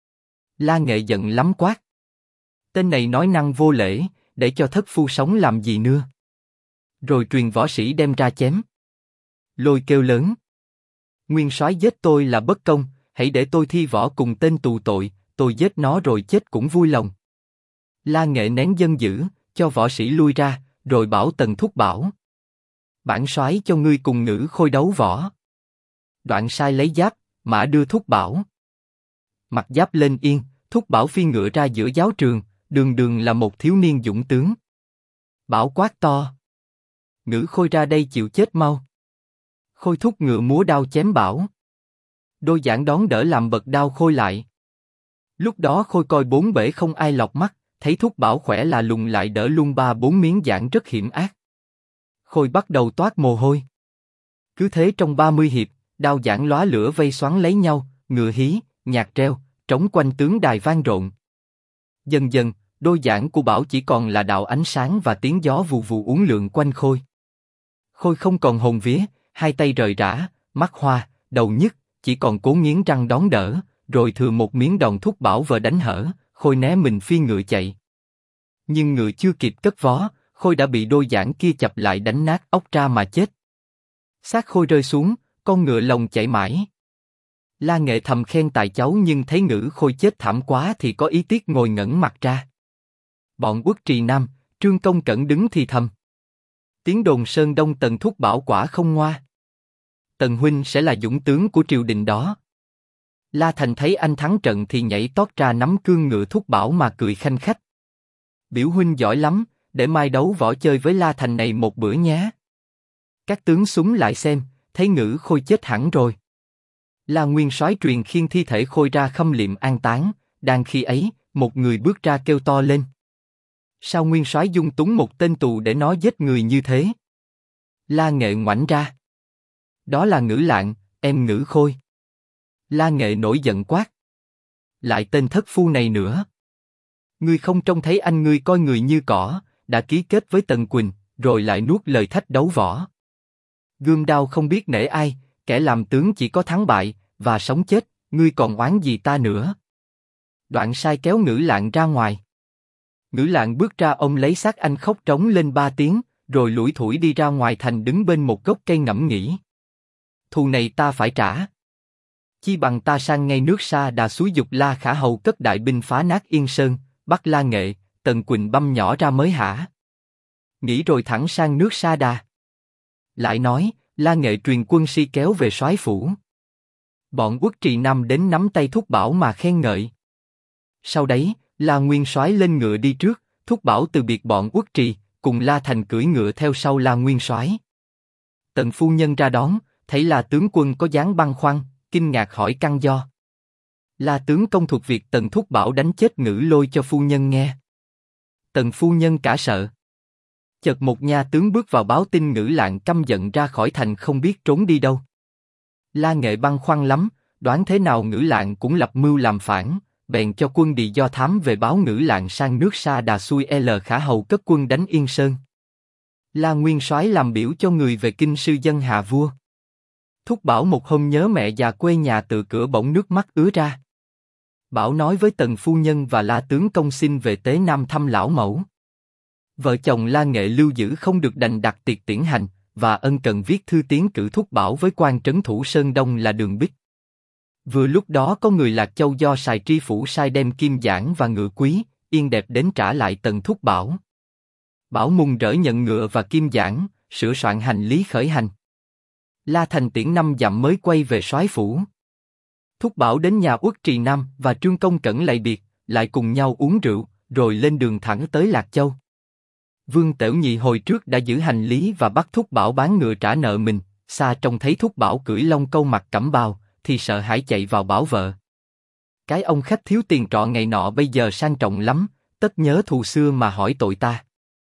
La Nghệ giận lắm quát: tên này nói năng vô lễ, để cho thất phu sống làm gì nữa. Rồi truyền võ sĩ đem ra chém. Lôi kêu lớn: Nguyên soái giết tôi là bất công, hãy để tôi thi võ cùng tên tù tội, tôi giết nó rồi chết cũng vui lòng. La Nghệ nén dân dữ, cho võ sĩ lui ra, rồi bảo Tần Thúc Bảo: bản soái cho ngươi cùng Ngữ Khôi đấu võ. Đoạn sai lấy giáp, mã đưa Thúc Bảo. Mặc giáp lên yên, Thúc Bảo phi ngựa ra giữa giáo trường, đường đường là một thiếu niên dũng tướng. Bảo quát to: Ngữ Khôi ra đây chịu chết mau. Khôi thúc ngựa múa đao chém Bảo. Đôi giảng đón đỡ làm bật đao Khôi lại. Lúc đó Khôi coi bốn bể không ai lọt mắt, thấy Thúc Bảo khỏe là lùng lại đỡ luôn 3-4 miếng giảng rất hiểm ác. Khôi bắt đầu toát mồ hôi. Cứ thế trong 30 hiệp, đao giảng lóa lửa vây xoắn lấy nhau, ngựa hí, nhạc treo, trống quanh tướng đài vang rộn. Dần dần, đôi giảng của Bảo chỉ còn là đạo ánh sáng và tiếng gió vù vù uốn lượn quanh Khôi. Khôi không còn hồn vía, hai tay rời rã, mắt hoa, đầu nhức, chỉ còn cố nghiến răng đón đỡ, rồi thừa một miếng đòn thúc bảo vờ đánh hở, Khôi né mình phi ngựa chạy. Nhưng ngựa chưa kịp cất vó, Khôi đã bị đôi giảng kia chập lại đánh nát óc ra mà chết. Xác Khôi rơi xuống, con ngựa lồng chạy mãi. La Nghệ thầm khen tài cháu nhưng thấy Ngữ Khôi chết thảm quá thì có ý tiếc ngồi ngẩn mặt ra. Bọn Uất Trì Nam, Trương Công Cẩn đứng thì thầm. Tiếng đồn Sơn Đông Tần thúc bảo quả không ngoa. Tần huynh sẽ là dũng tướng của triều đình đó. La Thành thấy anh thắng trận thì nhảy tót ra nắm cương ngựa thúc bảo mà cười khanh khách. Biểu huynh giỏi lắm, để mai đấu võ chơi với La Thành này một bữa nhé. Các tướng súng lại xem, thấy Ngữ Khôi chết hẳn rồi. La Nguyên Soái truyền khiêng thi thể Khôi ra khâm liệm an táng, đang khi ấy, một người bước ra kêu to lên. Sao Nguyên Soái dung túng một tên tù để nó giết người như thế? La Nghệ ngoảnh ra. Đó là Ngữ Lạng, em Ngữ Khôi. La Nghệ nổi giận quát. Lại tên thất phu này nữa. Ngươi không trông thấy anh ngươi coi người như cỏ, đã ký kết với Tần Quỳnh, rồi lại nuốt lời thách đấu võ. Gươm đao không biết nể ai, kẻ làm tướng chỉ có thắng bại, và sống chết, ngươi còn oán gì ta nữa? Đoạn sai kéo Ngữ Lạng ra ngoài. Ngữ Lạng bước ra ôm lấy xác anh khóc trống lên 3 tiếng, rồi lủi thủi đi ra ngoài thành đứng bên một gốc cây ngẫm nghĩ. Thù này ta phải trả. Chi bằng ta sang ngay nước Sa Đà xúi giục La Khả Hầu cất đại binh phá nát Yên Sơn, bắt La Nghệ, Tần Quỳnh băm nhỏ ra mới hả? Nghĩ rồi thẳng sang nước Sa Đà. Lại nói, La Nghệ truyền quân si kéo về soái phủ. Bọn Uất Trì Nam đến nắm tay thúc bảo mà khen ngợi. Sau đấy, La Nguyên Soái lên ngựa đi trước, thúc bảo từ biệt bọn Uất Trì, cùng La Thành cưỡi ngựa theo sau La Nguyên Soái. Tần phu nhân ra đón, thấy La tướng quân có dáng băn khoăn, kinh ngạc hỏi căn do. La tướng công thuộc việc Tần thúc bảo đánh chết Ngữ Lôi cho phu nhân nghe. Tần phu nhân cả sợ. Chợt một nha tướng bước vào báo tin Ngữ Lạng căm giận ra khỏi thành không biết trốn đi đâu. La Nghệ băn khoăn lắm, đoán thế nào Ngữ Lạng cũng lập mưu làm phản, bèn cho quân đi do thám về báo Ngữ Lạng sang nước Sa Đà xuôi L Khả Hầu cất quân đánh Yên Sơn. La Nguyên Soái làm biểu cho người về kinh sư dân hạ vua. Thúc bảo một hôm nhớ mẹ già quê nhà từ cửa bỗng nước mắt ứa ra. Bảo nói với Tần phu nhân và La tướng công xin về Tế Nam thăm lão mẫu. Vợ chồng La Nghệ lưu giữ không được đành đặt tiệc tiễn hành, và ân cần viết thư tiến cử thúc bảo với quan trấn thủ Sơn Đông là Đường Bích. Vừa lúc đó có người Lạc Châu do Sài Tri phủ sai đem kim giảng và ngựa quý, yên đẹp đến trả lại Tần thúc bảo. Bảo mừng rỡ nhận ngựa và kim giảng, sửa soạn hành lý khởi hành. La Thành tiễn 5 dặm mới quay về soái phủ. Thúc bảo đến nhà Uất Trì Nam và Trương Công Cẩn lạy biệt, lại cùng nhau uống rượu, rồi lên đường thẳng tới Lạc Châu. Vương Tễu Nhị hồi trước đã giữ hành lý và bắt thúc bảo bán ngựa trả nợ mình, xa trông thấy thúc bảo cưỡi long câu mặc cẩm bào, thì sợ hãi chạy vào bảo vợ. Cái ông khách thiếu tiền trọ ngày nọ bây giờ sang trọng lắm, tất nhớ thù xưa mà hỏi tội ta.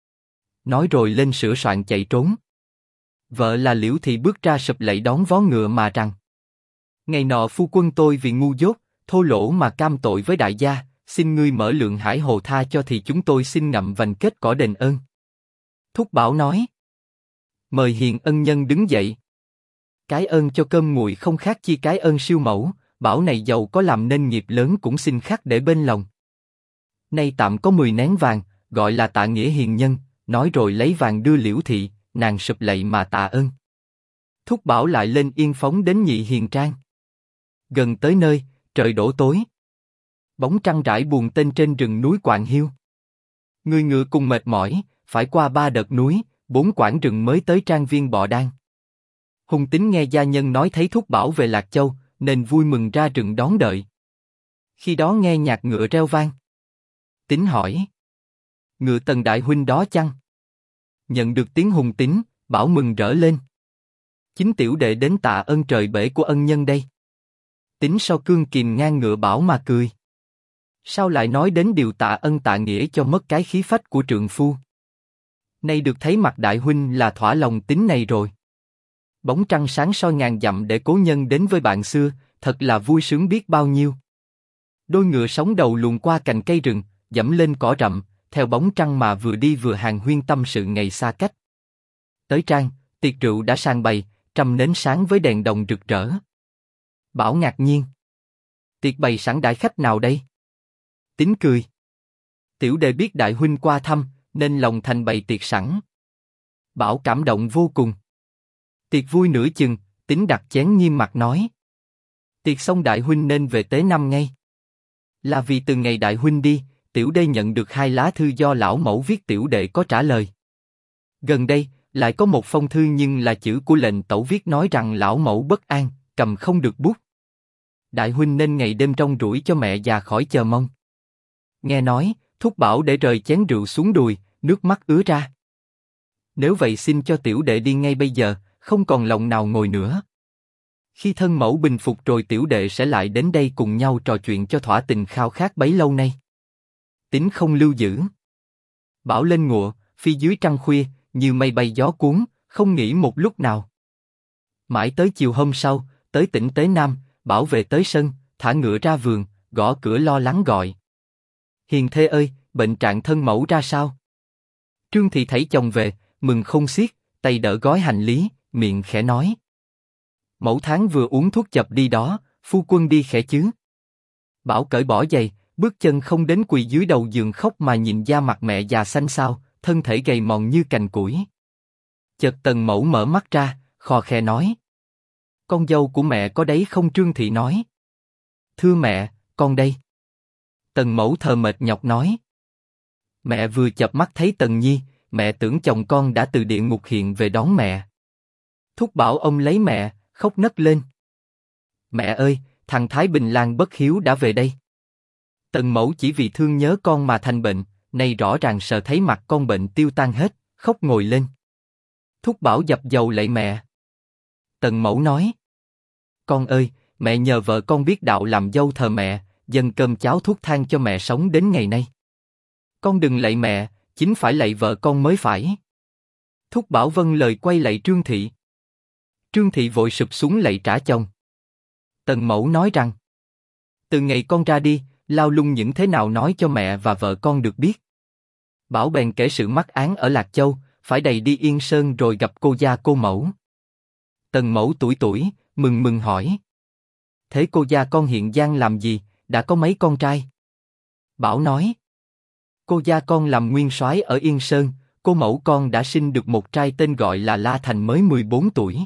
Nói rồi lên sửa soạn chạy trốn. Vợ là Liễu Thị bước ra sụp lạy đón vó ngựa mà rằng: Ngày nọ phu quân tôi vì ngu dốt, thô lỗ mà cam tội với đại gia, xin ngươi mở lượng hải hồ tha cho thì chúng tôi xin ngậm vành kết cỏ đền ơn. Thúc bảo nói: Mời hiền ân nhân đứng dậy. Cái ơn cho cơm nguội không khác chi cái ơn siêu mẫu, bảo này giàu có làm nên nghiệp lớn cũng xin khắc để bên lòng. Nay tạm có 10 nén vàng, gọi là tạ nghĩa hiền nhân, nói rồi lấy vàng đưa Liễu Thị, nàng sụp lạy mà tạ ơn. Thúc bảo lại lên yên phóng đến Nhị Hiền Trang. Gần tới nơi, trời đổ tối. Bóng trăng rải buồn tên trên rừng núi Quạng Hiêu. Người ngựa cùng mệt mỏi, phải qua 3 đợt núi, 4 quãng rừng mới tới trang viên Bọ Đan. Hùng Tín nghe gia nhân nói thấy thúc bảo về Lạc Châu, nên vui mừng ra rừng đón đợi. Khi đó nghe nhạc ngựa reo vang. Tín hỏi: Ngựa Tần đại huynh đó chăng? Nhận được tiếng Hùng Tín, bảo mừng rỡ lên. Chính tiểu đệ đến tạ ơn trời bể của ân nhân đây. Tín so cương kìm ngang ngựa bảo mà cười. Sao lại nói đến điều tạ ân tạ nghĩa cho mất cái khí phách của trượng phu? Nay được thấy mặt đại huynh là thỏa lòng Tín này rồi. Bóng trăng sáng soi ngàn dặm để cố nhân đến với bạn xưa, thật là vui sướng biết bao nhiêu. Đôi ngựa sóng đầu luồn qua cành cây rừng, dẫm lên cỏ rậm, theo bóng trăng mà vừa đi vừa hàn huyên tâm sự ngày xa cách. Tới trang, tiệc rượu đã sang bày, trăm nến sáng với đèn đồng rực rỡ. Bảo ngạc nhiên. Tiệc bày sẵn đãi khách nào đây? Tín cười. Tiểu đệ biết đại huynh qua thăm, nên lòng thành bày tiệc sẵn. Bảo cảm động vô cùng. Tiệc vui nửa chừng, Tín đặt chén nghiêm mặt nói. Tiệc xong đại huynh nên về Tế Năm ngay. Là vì từ ngày đại huynh đi, tiểu đệ nhận được 2 lá thư do lão mẫu viết, tiểu đệ có trả lời. Gần đây, lại có một phong thư nhưng là chữ của lệnh tẩu viết nói rằng lão mẫu bất an, cầm không được bút. Đại huynh nên ngày đêm trông rủi cho mẹ già khỏi chờ mong. Nghe nói, Thúc Bảo để rời chén rượu xuống đùi, nước mắt ứa ra. Nếu vậy xin cho tiểu đệ đi ngay bây giờ, không còn lòng nào ngồi nữa. Khi thân mẫu bình phục rồi tiểu đệ sẽ lại đến đây cùng nhau trò chuyện cho thỏa tình khao khát bấy lâu nay. Tín không lưu giữ. Bảo lên ngựa, phi dưới trăng khuya, như mây bay gió cuốn, không nghỉ một lúc nào. Mãi tới chiều hôm sau, tới tỉnh Tế Nam, Bảo về tới sân, thả ngựa ra vườn, gõ cửa lo lắng gọi. Hiền thê ơi, bệnh trạng thân mẫu ra sao? Trương thị thấy chồng về, mừng không xiết, tay đỡ gói hành lý, miệng khẽ nói. Mẫu tháng vừa uống thuốc chập đi đó, phu quân đi khẽ chứ? Bảo cởi bỏ giày, bước chân không đến quỳ dưới đầu giường khóc mà nhìn da mặt mẹ già xanh xao, thân thể gầy mòn như cành củi. Chợt Tần mẫu mở mắt ra, khò khè nói. Con dâu của mẹ có đấy không? Trương thị nói. Thưa mẹ, con đây. Tần mẫu thờ mệt nhọc nói. Mẹ vừa chợp mắt thấy Tần Nhi, mẹ tưởng chồng con đã từ địa ngục hiện về đón mẹ. Thúc Bảo ông lấy mẹ, khóc nấc lên. Mẹ ơi, thằng Thái Bình Lan bất hiếu đã về đây. Tần mẫu chỉ vì thương nhớ con mà thành bệnh, nay rõ ràng sờ thấy mặt con bệnh tiêu tan hết, khóc ngồi lên. Thúc Bảo dập dầu lạy mẹ. Tần mẫu nói. Con ơi, mẹ nhờ vợ con biết đạo làm dâu thờ mẹ, dâng cơm cháo thuốc thang cho mẹ sống đến ngày nay. Con đừng lạy mẹ, chính phải lạy vợ con mới phải. Thúc Bảo vâng lời quay lạy Trương thị. Trương thị vội sụp xuống lạy trả chồng. Tần mẫu nói rằng. Từ ngày con ra đi, lao lung những thế nào nói cho mẹ và vợ con được biết. Bảo bèn kể sự mắc án ở Lạc Châu, phải đầy đi Yên Sơn rồi gặp cô gia cô mẫu. Tần mẫu tuổi, mừng mừng hỏi. Thế cô gia con hiện gian làm gì, đã có mấy con trai? Bảo nói. Cô gia con làm nguyên soái ở Yên Sơn, cô mẫu con đã sinh được một trai tên gọi là La Thành mới 14 tuổi.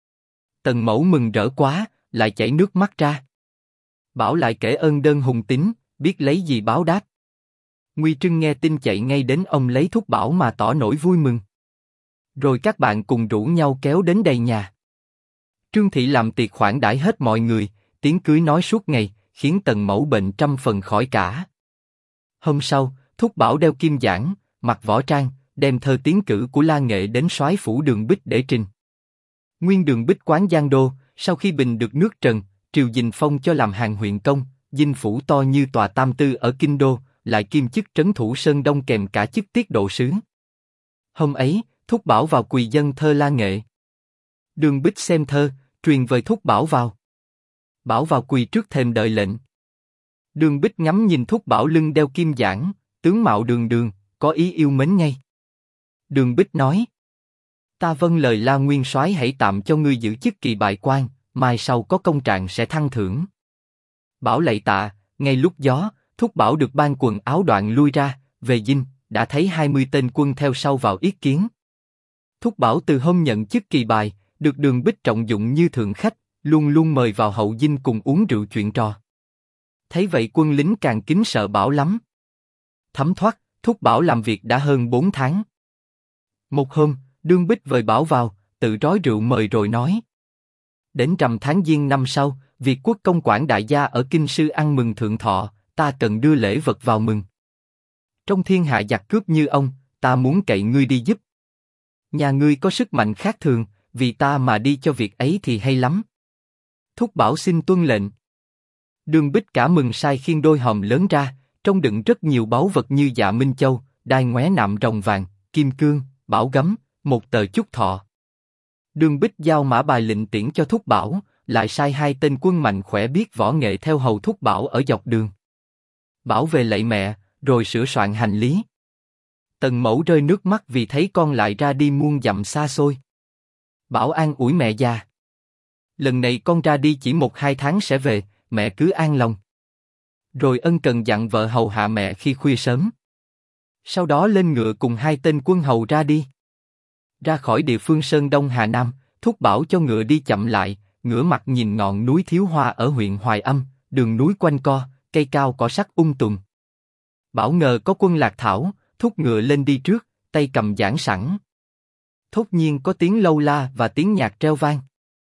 Tần mẫu mừng rỡ quá, lại chảy nước mắt ra. Bảo lại kể ơn đơn hùng tín, biết lấy gì báo đáp. Nguy Trưng nghe tin chạy ngay đến ông lấy thuốc Bảo mà tỏ nỗi vui mừng. Rồi các bạn cùng rủ nhau kéo đến đầy nhà. Trương thị làm tiệc khoản đãi hết mọi người, tiếng cưới nói suốt ngày, khiến Tần mẫu bệnh trăm phần khỏi cả. Hôm sau, Thúc Bảo đeo kim giảng, mặc võ trang, đem thơ tiến cử của La Nghệ đến soái phủ Đường Bích để trình. Nguyên Đường Bích quán Giang Đô, sau khi bình được nước Trần, triều đình phong cho làm hàng huyện công, dinh phủ to như tòa Tam Tư ở Kinh Đô, lại kiêm chức trấn thủ Sơn Đông kèm cả chức tiết độ sứ. Hôm ấy, Thúc Bảo vào quỳ dâng thơ La Nghệ. Đường Bích xem thơ, truyền vời Thúc Bảo vào. Bảo vào quỳ trước thềm đợi lệnh. Đường Bích ngắm nhìn Thúc Bảo lưng đeo kim giảng, tướng mạo đường đường, có ý yêu mến ngay. Đường Bích nói. Ta vâng lời La nguyên soái hãy tạm cho ngươi giữ chức kỳ bại quan, mai sau có công trạng sẽ thăng thưởng. Bảo lạy tạ, ngay lúc gió, Thúc Bảo được ban quần áo đoạn lui ra, về dinh, đã thấy 20 tên quân theo sau vào yết kiến. Thúc Bảo từ hôm nhận chức kỳ bài, được Đường Bích trọng dụng như thượng khách, luôn luôn mời vào hậu dinh cùng uống rượu chuyện trò. Thấy vậy quân lính càng kính sợ Bảo lắm. Thấm thoát, Thúc Bảo làm việc đã hơn 4 tháng. Một hôm, Đường Bích vời Bảo vào, tự rói rượu mời rồi nói. Đến rằm tháng Giêng năm sau, Việt quốc công quản đại gia ở Kinh Sư ăn mừng thượng thọ, ta cần đưa lễ vật vào mừng. Trong thiên hạ giặc cướp như ông, ta muốn cậy ngươi đi giúp. Nhà ngươi có sức mạnh khác thường, vì ta mà đi cho việc ấy thì hay lắm. Thúc Bảo xin tuân lệnh. Đường Bích cả mừng sai khiêng đôi hòm lớn ra, trong đựng rất nhiều báu vật như dạ minh châu, đai ngoé nạm rồng vàng, kim cương, bảo gấm, một tờ chúc thọ. Đường Bích giao mã bài lệnh tiễn cho Thúc Bảo, lại sai 2 tên quân mạnh khỏe biết võ nghệ theo hầu Thúc Bảo ở dọc đường. Bảo về lạy mẹ, rồi sửa soạn hành lý. Tần mẫu rơi nước mắt vì thấy con lại ra đi muôn dặm xa xôi. Bảo an ủi mẹ già. Lần này con ra đi chỉ 1-2 tháng sẽ về, mẹ cứ an lòng. Rồi ân cần dặn vợ hầu hạ mẹ khi khuya sớm. Sau đó lên ngựa cùng 2 tên quân hầu ra đi. Ra khỏi địa phương Sơn Đông Hà Nam, thúc bảo cho ngựa đi chậm lại, ngửa mặt nhìn ngọn núi Thiếu Hoa ở huyện Hoài Âm, đường núi quanh co, cây cao cỏ sắc tùm. Bảo ngờ có quân Lạc Thảo, thúc ngựa lên đi trước, tay cầm giảng sẵn. Thốt nhiên có tiếng lâu la và tiếng nhạc reo vang.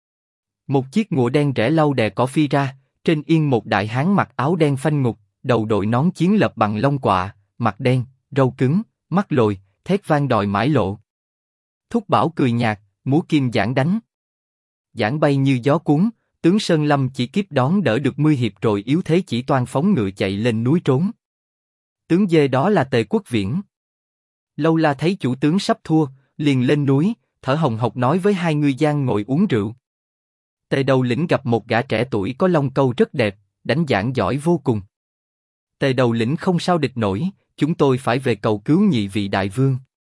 Một chiếc ngựa đen rẽ lau đè cỏ phi ra, trên yên một đại hán mặc áo đen phanh ngục, đầu đội nón chiến lợp bằng lông quạ, mặt đen, râu cứng, mắt lồi, thét vang đòi mãi lộ. Thúc bảo cười nhạt, múa kim giảng đánh. Giảng bay như gió cuốn, tướng Sơn Lâm chỉ kiếp đón đỡ được 10 hiệp rồi yếu thế chỉ toan phóng ngựa chạy lên núi trốn. Tướng dê đó là Tề Quốc Viễn. Lâu la thấy chủ tướng sắp thua, liền lên núi, thở hồng hộc nói với 2 ngư dân ngồi uống rượu. Tề đầu lĩnh gặp một gã trẻ tuổi có lông câu rất đẹp, đánh giảng giỏi vô cùng. Tề đầu lĩnh không sao địch nổi, chúng tôi phải về cầu cứu nhị vị đại vương.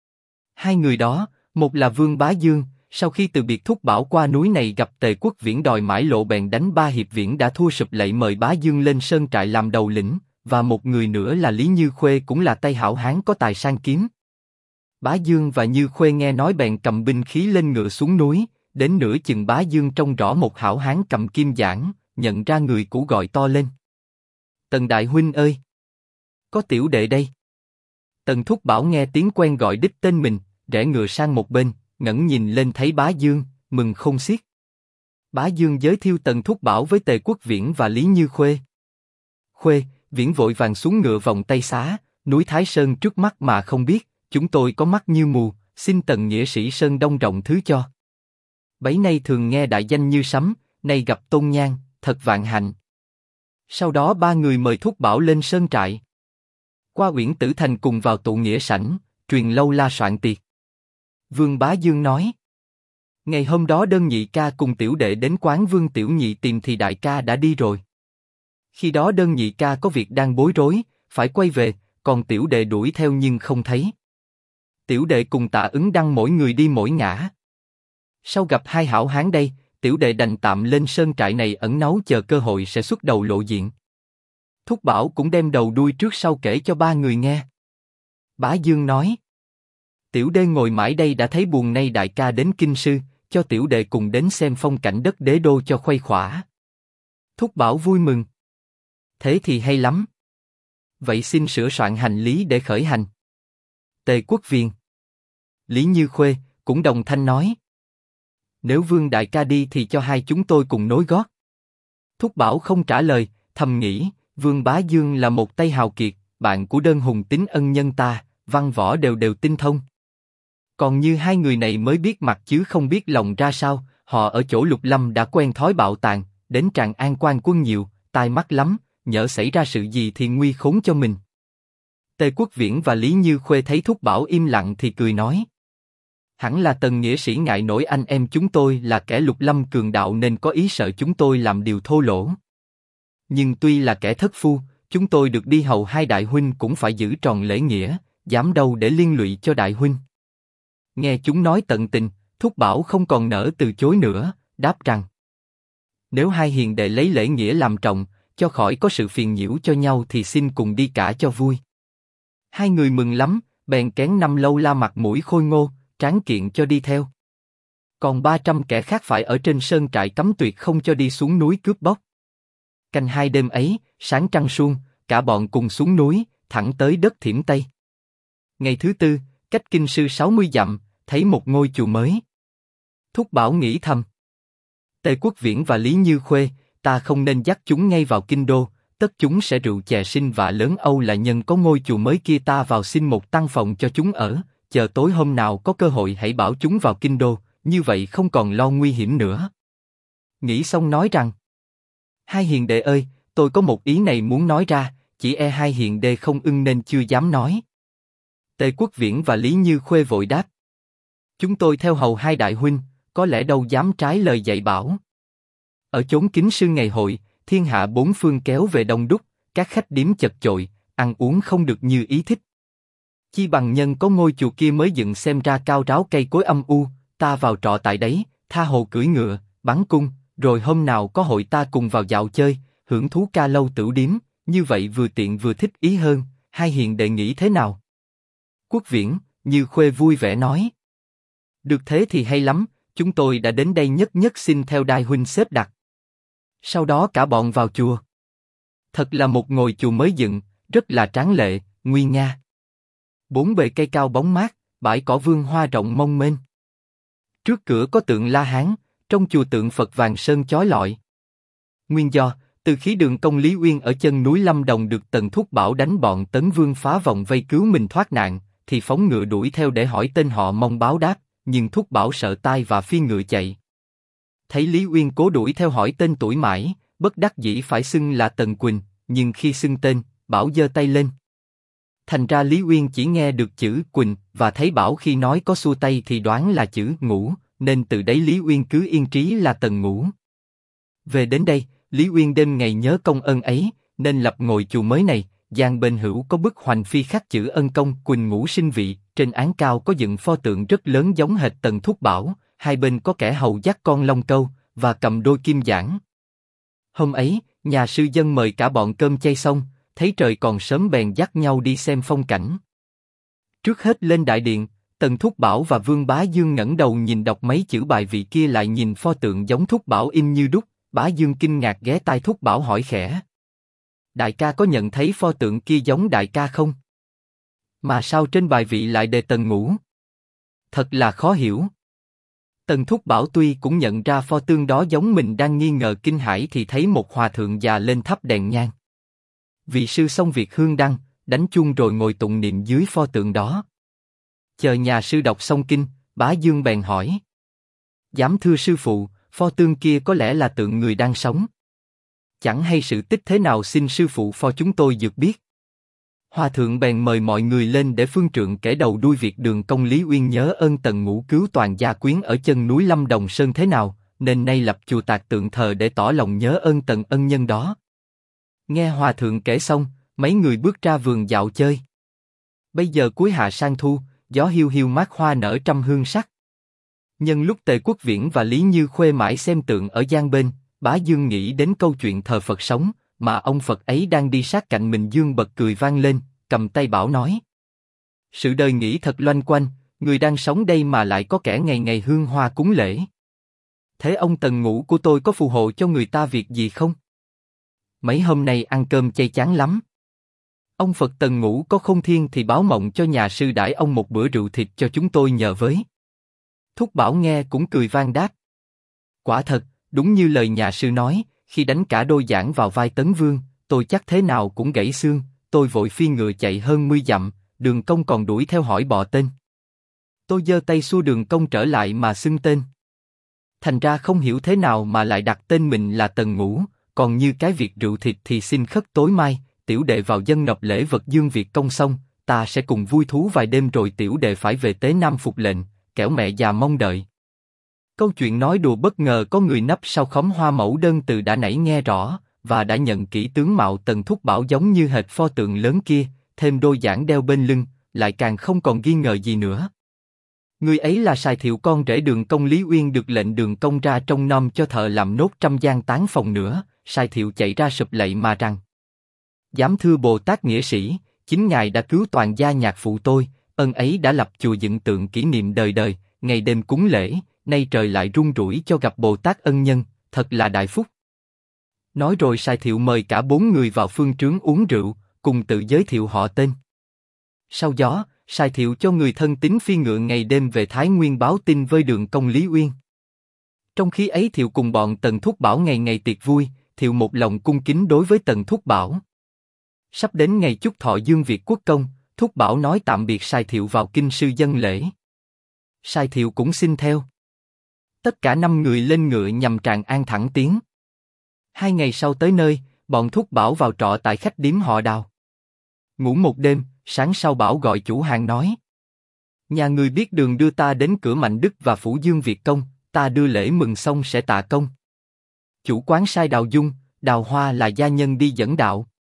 2 người đó, một là Vương Bá Dương, sau khi từ biệt thúc bảo qua núi này gặp Tề Quốc Viễn đòi mãi lộ bèn đánh 3 hiệp Viễn đã thua sụp lạy mời Bá Dương lên sơn trại làm đầu lĩnh, và một người nữa là Lý Như Khuê cũng là tay hảo hán có tài sang kiếm. Bá Dương và Như Khuê nghe nói bèn cầm binh khí lên ngựa xuống núi, đến nửa chừng Bá Dương trông rõ một hảo hán cầm kim giảng, nhận ra người cũ gọi to lên. Tần đại huynh ơi! Có tiểu đệ đây. Tần thúc bảo nghe tiếng quen gọi đích tên mình, rẽ ngựa sang một bên, ngẩng nhìn lên thấy Bá Dương, mừng không xiết. Bá Dương giới thiệu Tần thúc bảo với Tề Quốc Viễn và Lý Như Khuê. Khuê, Viễn vội vàng xuống ngựa vòng tay xá, núi Thái Sơn trước mắt mà không biết, chúng tôi có mắt như mù, xin Tần nghĩa sĩ Sơn Đông rộng thứ cho. Bấy nay thường nghe đại danh như sấm, nay gặp tôn nhan, thật vạn hạnh. Sau đó 3 người mời thúc bảo lên sơn trại. Qua Uyển Tử Thành cùng vào tụ nghĩa sảnh, truyền lâu la soạn tiệc. Vương Bá Dương nói. Ngày hôm đó đơn nhị ca cùng tiểu đệ đến quán Vương Tiểu Nhị tìm thì đại ca đã đi rồi. Khi đó đơn nhị ca có việc đang bối rối, phải quay về, còn tiểu đệ đuổi theo nhưng không thấy. Tiểu đệ cùng Tạ Ứng Đăng mỗi người đi mỗi ngã. Sau gặp 2 hảo hán đây, tiểu đệ đành tạm lên sơn trại này ẩn náu chờ cơ hội sẽ xuất đầu lộ diện. Thúc bảo cũng đem đầu đuôi trước sau kể cho 3 người nghe. Bá Dương nói. Tiểu đệ ngồi mãi đây đã thấy buồn, nay đại ca đến kinh sư, cho tiểu đệ cùng đến xem phong cảnh đất đế đô cho khuây khỏa. Thúc bảo vui mừng. Thế thì hay lắm. Vậy xin sửa soạn hành lý để khởi hành. Tề Quốc Viễn, Lý Như Khuê cũng đồng thanh nói. Nếu Vương đại ca đi thì cho 2 chúng tôi cùng nối gót. Thúc bảo không trả lời, thầm nghĩ, Vương Bá Dương là một tay hào kiệt, bạn của đơn hùng tính ân nhân ta, văn võ đều tinh thông. Còn như 2 người này mới biết mặt chứ không biết lòng ra sao, họ ở chỗ Lục Lâm đã quen thói bạo tàn, đến Tràng An quan quân nhiều, tai mắt lắm, nhỡ xảy ra sự gì thì nguy khốn cho mình. Tề Quốc Viễn và Lý Như Khuê thấy thúc bảo im lặng thì cười nói. Hẳn là Tần nghĩa sĩ ngại nổi anh em chúng tôi là kẻ Lục Lâm cường đạo nên có ý sợ chúng tôi làm điều thô lỗ. Nhưng tuy là kẻ thất phu, chúng tôi được đi hầu 2 đại huynh cũng phải giữ tròn lễ nghĩa, dám đâu để liên lụy cho đại huynh. Nghe chúng nói tận tình, thúc bảo không còn nỡ từ chối nữa, đáp rằng. Nếu 2 hiền đệ lấy lễ nghĩa làm trọng, cho khỏi có sự phiền nhiễu cho nhau thì xin cùng đi cả cho vui. 2 người mừng lắm, bèn kén 5 lâu la mặt mũi khôi ngô, tráng kiện cho đi theo. Còn 300 kẻ khác phải ở trên sơn trại cấm tuyệt không cho đi xuống núi cướp bóc. Canh 2 đêm ấy, sáng trăng suông, cả bọn cùng xuống núi, thẳng tới đất Thiểm Tây. Ngày thứ 4, cách kinh sư 60 dặm, thấy một ngôi chùa mới. Thúc bảo nghĩ thầm. Tề Quốc Viễn và Lý Như Khuê, ta không nên dắt chúng ngay vào kinh đô, tất chúng sẽ rượu chè sinh vạ lớn. Âu là nhân có ngôi chùa mới kia, ta vào xin một tăng phòng cho chúng ở, chờ tối hôm nào có cơ hội hãy bảo chúng vào kinh đô, như vậy không còn lo nguy hiểm nữa. Nghĩ xong nói rằng. 2 hiền đệ ơi, tôi có một ý này muốn nói ra, chỉ e 2 hiền đệ không ưng nên chưa dám nói. Tề Quốc Viễn và Lý Như Khuê vội đáp. Chúng tôi theo hầu 2 đại huynh, có lẽ đâu dám trái lời dạy bảo. Ở chốn kính sư ngày hội, thiên hạ 4 phương kéo về đông đúc, các khách điếm chật chội, ăn uống không được như ý thích. Chi bằng nhân có ngôi chùa kia mới dựng xem ra cao ráo cây cối âm u, ta vào trọ tại đấy, tha hồ cưỡi ngựa, bắn cung, rồi hôm nào có hội ta cùng vào dạo chơi, hưởng thú ca lâu tửu điếm, như vậy vừa tiện vừa thích ý hơn, hai hiền đệ nghĩ thế nào? Quốc Viễn, Như Khuê vui vẻ nói. Được thế thì hay lắm, chúng tôi đã đến đây nhất nhất xin theo Đai huynh xếp đặt. Sau đó cả bọn vào chùa. Thật là một ngôi chùa mới dựng, rất là tráng lệ, nguy nga. Bốn bề cây cao bóng mát, bãi cỏ vươn hoa rộng mông mênh. Trước cửa có tượng La Hán, trong chùa tượng Phật vàng sơn chói lọi. Nguyên do, từ khi Đường Công Lý Uyên ở chân núi Lâm Đồng được Tần Thúc Bảo đánh bọn Tấn Vương phá vòng vây cứu mình thoát nạn, thì phóng ngựa đuổi theo để hỏi tên họ mong báo đáp, nhưng Thúc Bảo sợ tai và phi ngựa chạy. Thấy Lý Uyên cố đuổi theo hỏi tên tuổi mãi, bất đắc dĩ phải xưng là Tần Quỳnh, nhưng khi xưng tên, Bảo giơ tay lên. Thành ra Lý Uyên chỉ nghe được chữ Quỳnh và thấy Bảo khi nói có xua tay thì đoán là chữ Ngũ, nên từ đấy Lý Uyên cứ yên trí là Tần Ngũ. Về đến đây, Lý Uyên đêm ngày nhớ công ơn ấy, nên lập ngôi chùa mới này. Giang bên hữu có bức hoành phi khắc chữ ân công Quỳnh Ngũ sinh vị, trên án cao có dựng pho tượng rất lớn giống hệt Tần Thúc Bảo, hai bên có kẻ hầu dắt con long câu và cầm đôi kim giảng. Hôm ấy, nhà sư dân mời cả bọn cơm chay xong, thấy trời còn sớm bèn dắt nhau đi xem phong cảnh. Trước hết lên đại điện, Tần Thúc Bảo và Vương Bá Dương ngẩng đầu nhìn đọc mấy chữ bài vị kia lại nhìn pho tượng giống Thúc Bảo im như đúc. Bá Dương kinh ngạc ghé tai Thúc Bảo hỏi khẽ: Đại ca có nhận thấy pho tượng kia giống đại ca không? Mà sao trên bài vị lại đề Tần Ngũ? Thật là khó hiểu. Tần Thúc Bảo tuy cũng nhận ra pho tượng đó giống mình, đang nghi ngờ kinh hãi thì thấy một hòa thượng già lên thắp đèn nhang. Vị sư xong việc hương đăng, đánh chuông rồi ngồi tụng niệm dưới pho tượng đó. Chờ nhà sư đọc xong kinh, Bá Dương bèn hỏi: Giám thưa sư phụ, pho tượng kia có lẽ là tượng người đang sống. Chẳng hay sự tích thế nào xin sư phụ phò chúng tôi được biết. Hòa thượng bèn mời mọi người lên để phương trượng kể đầu đuôi việc Đường Công Lý Uyên nhớ ơn Tần Ngũ cứu toàn gia quyến ở chân núi Lâm Đồng Sơn thế nào, nên nay lập chùa tạc tượng thờ để tỏ lòng nhớ ơn Tần ân nhân đó. Nghe hòa thượng kể xong, mấy người bước ra vườn dạo chơi. Bây giờ cuối hạ sang thu, gió hiu hiu mát, hoa nở trăm hương sắc. Nhân lúc Tề Quốc Viễn và Lý Như Khuê mãi xem tượng ở gian bên, Bá Dương nghĩ đến câu chuyện thờ Phật sống, mà ông Phật ấy đang đi sát cạnh mình. Dương bật cười vang lên, cầm tay Bảo nói: Sự đời nghĩ thật loanh quanh, người đang sống đây mà lại có kẻ ngày ngày hương hoa cúng lễ. Thế ông Tần Ngũ của tôi có phù hộ cho người ta việc gì không? Mấy hôm nay ăn cơm chay chán lắm. Ông Phật Tần Ngũ có không thiên thì báo mộng cho nhà sư đãi ông một bữa rượu thịt cho chúng tôi nhờ với. Thúc Bảo nghe cũng cười vang đáp: Quả thật, đúng như lời nhà sư nói, khi đánh cả đôi giảng vào vai Tấn Vương, tôi chắc thế nào cũng gãy xương. Tôi vội phi ngựa chạy hơn 10 dặm, Đường Công còn đuổi theo hỏi bò tên. Tôi giơ tay xua Đường Công trở lại mà xưng tên. Thành ra không hiểu thế nào mà lại đặt tên mình là Tần Ngũ. Còn như cái việc rượu thịt thì xin khất tối mai, tiểu đệ vào dân nộp lễ vật Dương Việt công xong, ta sẽ cùng vui thú vài đêm rồi tiểu đệ phải về Tế Nam phục lệnh, kẻo mẹ già mong đợi. Câu chuyện nói đùa bất ngờ có người nấp sau khóm hoa mẫu đơn từ đã nãy nghe rõ, và đã nhận kỹ tướng mạo Tần Thúc Bảo giống như hệt pho tượng lớn kia, thêm đôi giảng đeo bên lưng, lại càng không còn nghi ngờ gì nữa. Người ấy là Sài Thiệu, con rể Đường Công Lý Uyên, được lệnh Đường Công ra trông nom cho thợ làm nốt 100 gian tán phòng nữa. Sài Thiệu chạy ra sụp lạy mà rằng: Giám thưa Bồ Tát nghĩa sĩ, chính ngài đã cứu toàn gia nhạc phụ tôi, ân ấy đã lập chùa dựng tượng kỷ niệm đời đời, ngày đêm cúng lễ, nay trời lại rung rủi cho gặp Bồ Tát ân nhân, thật là đại phúc. Nói rồi Sài Thiệu mời cả 4 người vào phương trướng uống rượu, cùng tự giới thiệu họ tên. Sau đó, Sài Thiệu cho người thân tín phi ngựa ngày đêm về Thái Nguyên báo tin với Đường Công Lý Uyên. Trong khi ấy Thiệu cùng bọn Tần Thúc Bảo ngày ngày tiệc vui, Thiệu một lòng cung kính đối với Tần Thúc Bảo. Sắp đến ngày chúc thọ Dương Việt quốc công, Thúc Bảo nói tạm biệt Sài Thiệu vào kinh sư dân lễ. Sài Thiệu cũng xin theo. Tất cả 5 người lên ngựa nhằm Tràng An thẳng tiến. 2 ngày sau tới nơi, bọn Thúc Bảo vào trọ tại khách điếm họ Đào. Ngủ một đêm, sáng sau Bảo gọi chủ hàng nói: Nhà người biết đường đưa ta đến cửa Mạnh Đức và phủ Dương Việt công, ta đưa lễ mừng xong sẽ tạ công. Chủ quán sai Đào Dung, Đào Hoa là gia nhân đi dẫn đạo.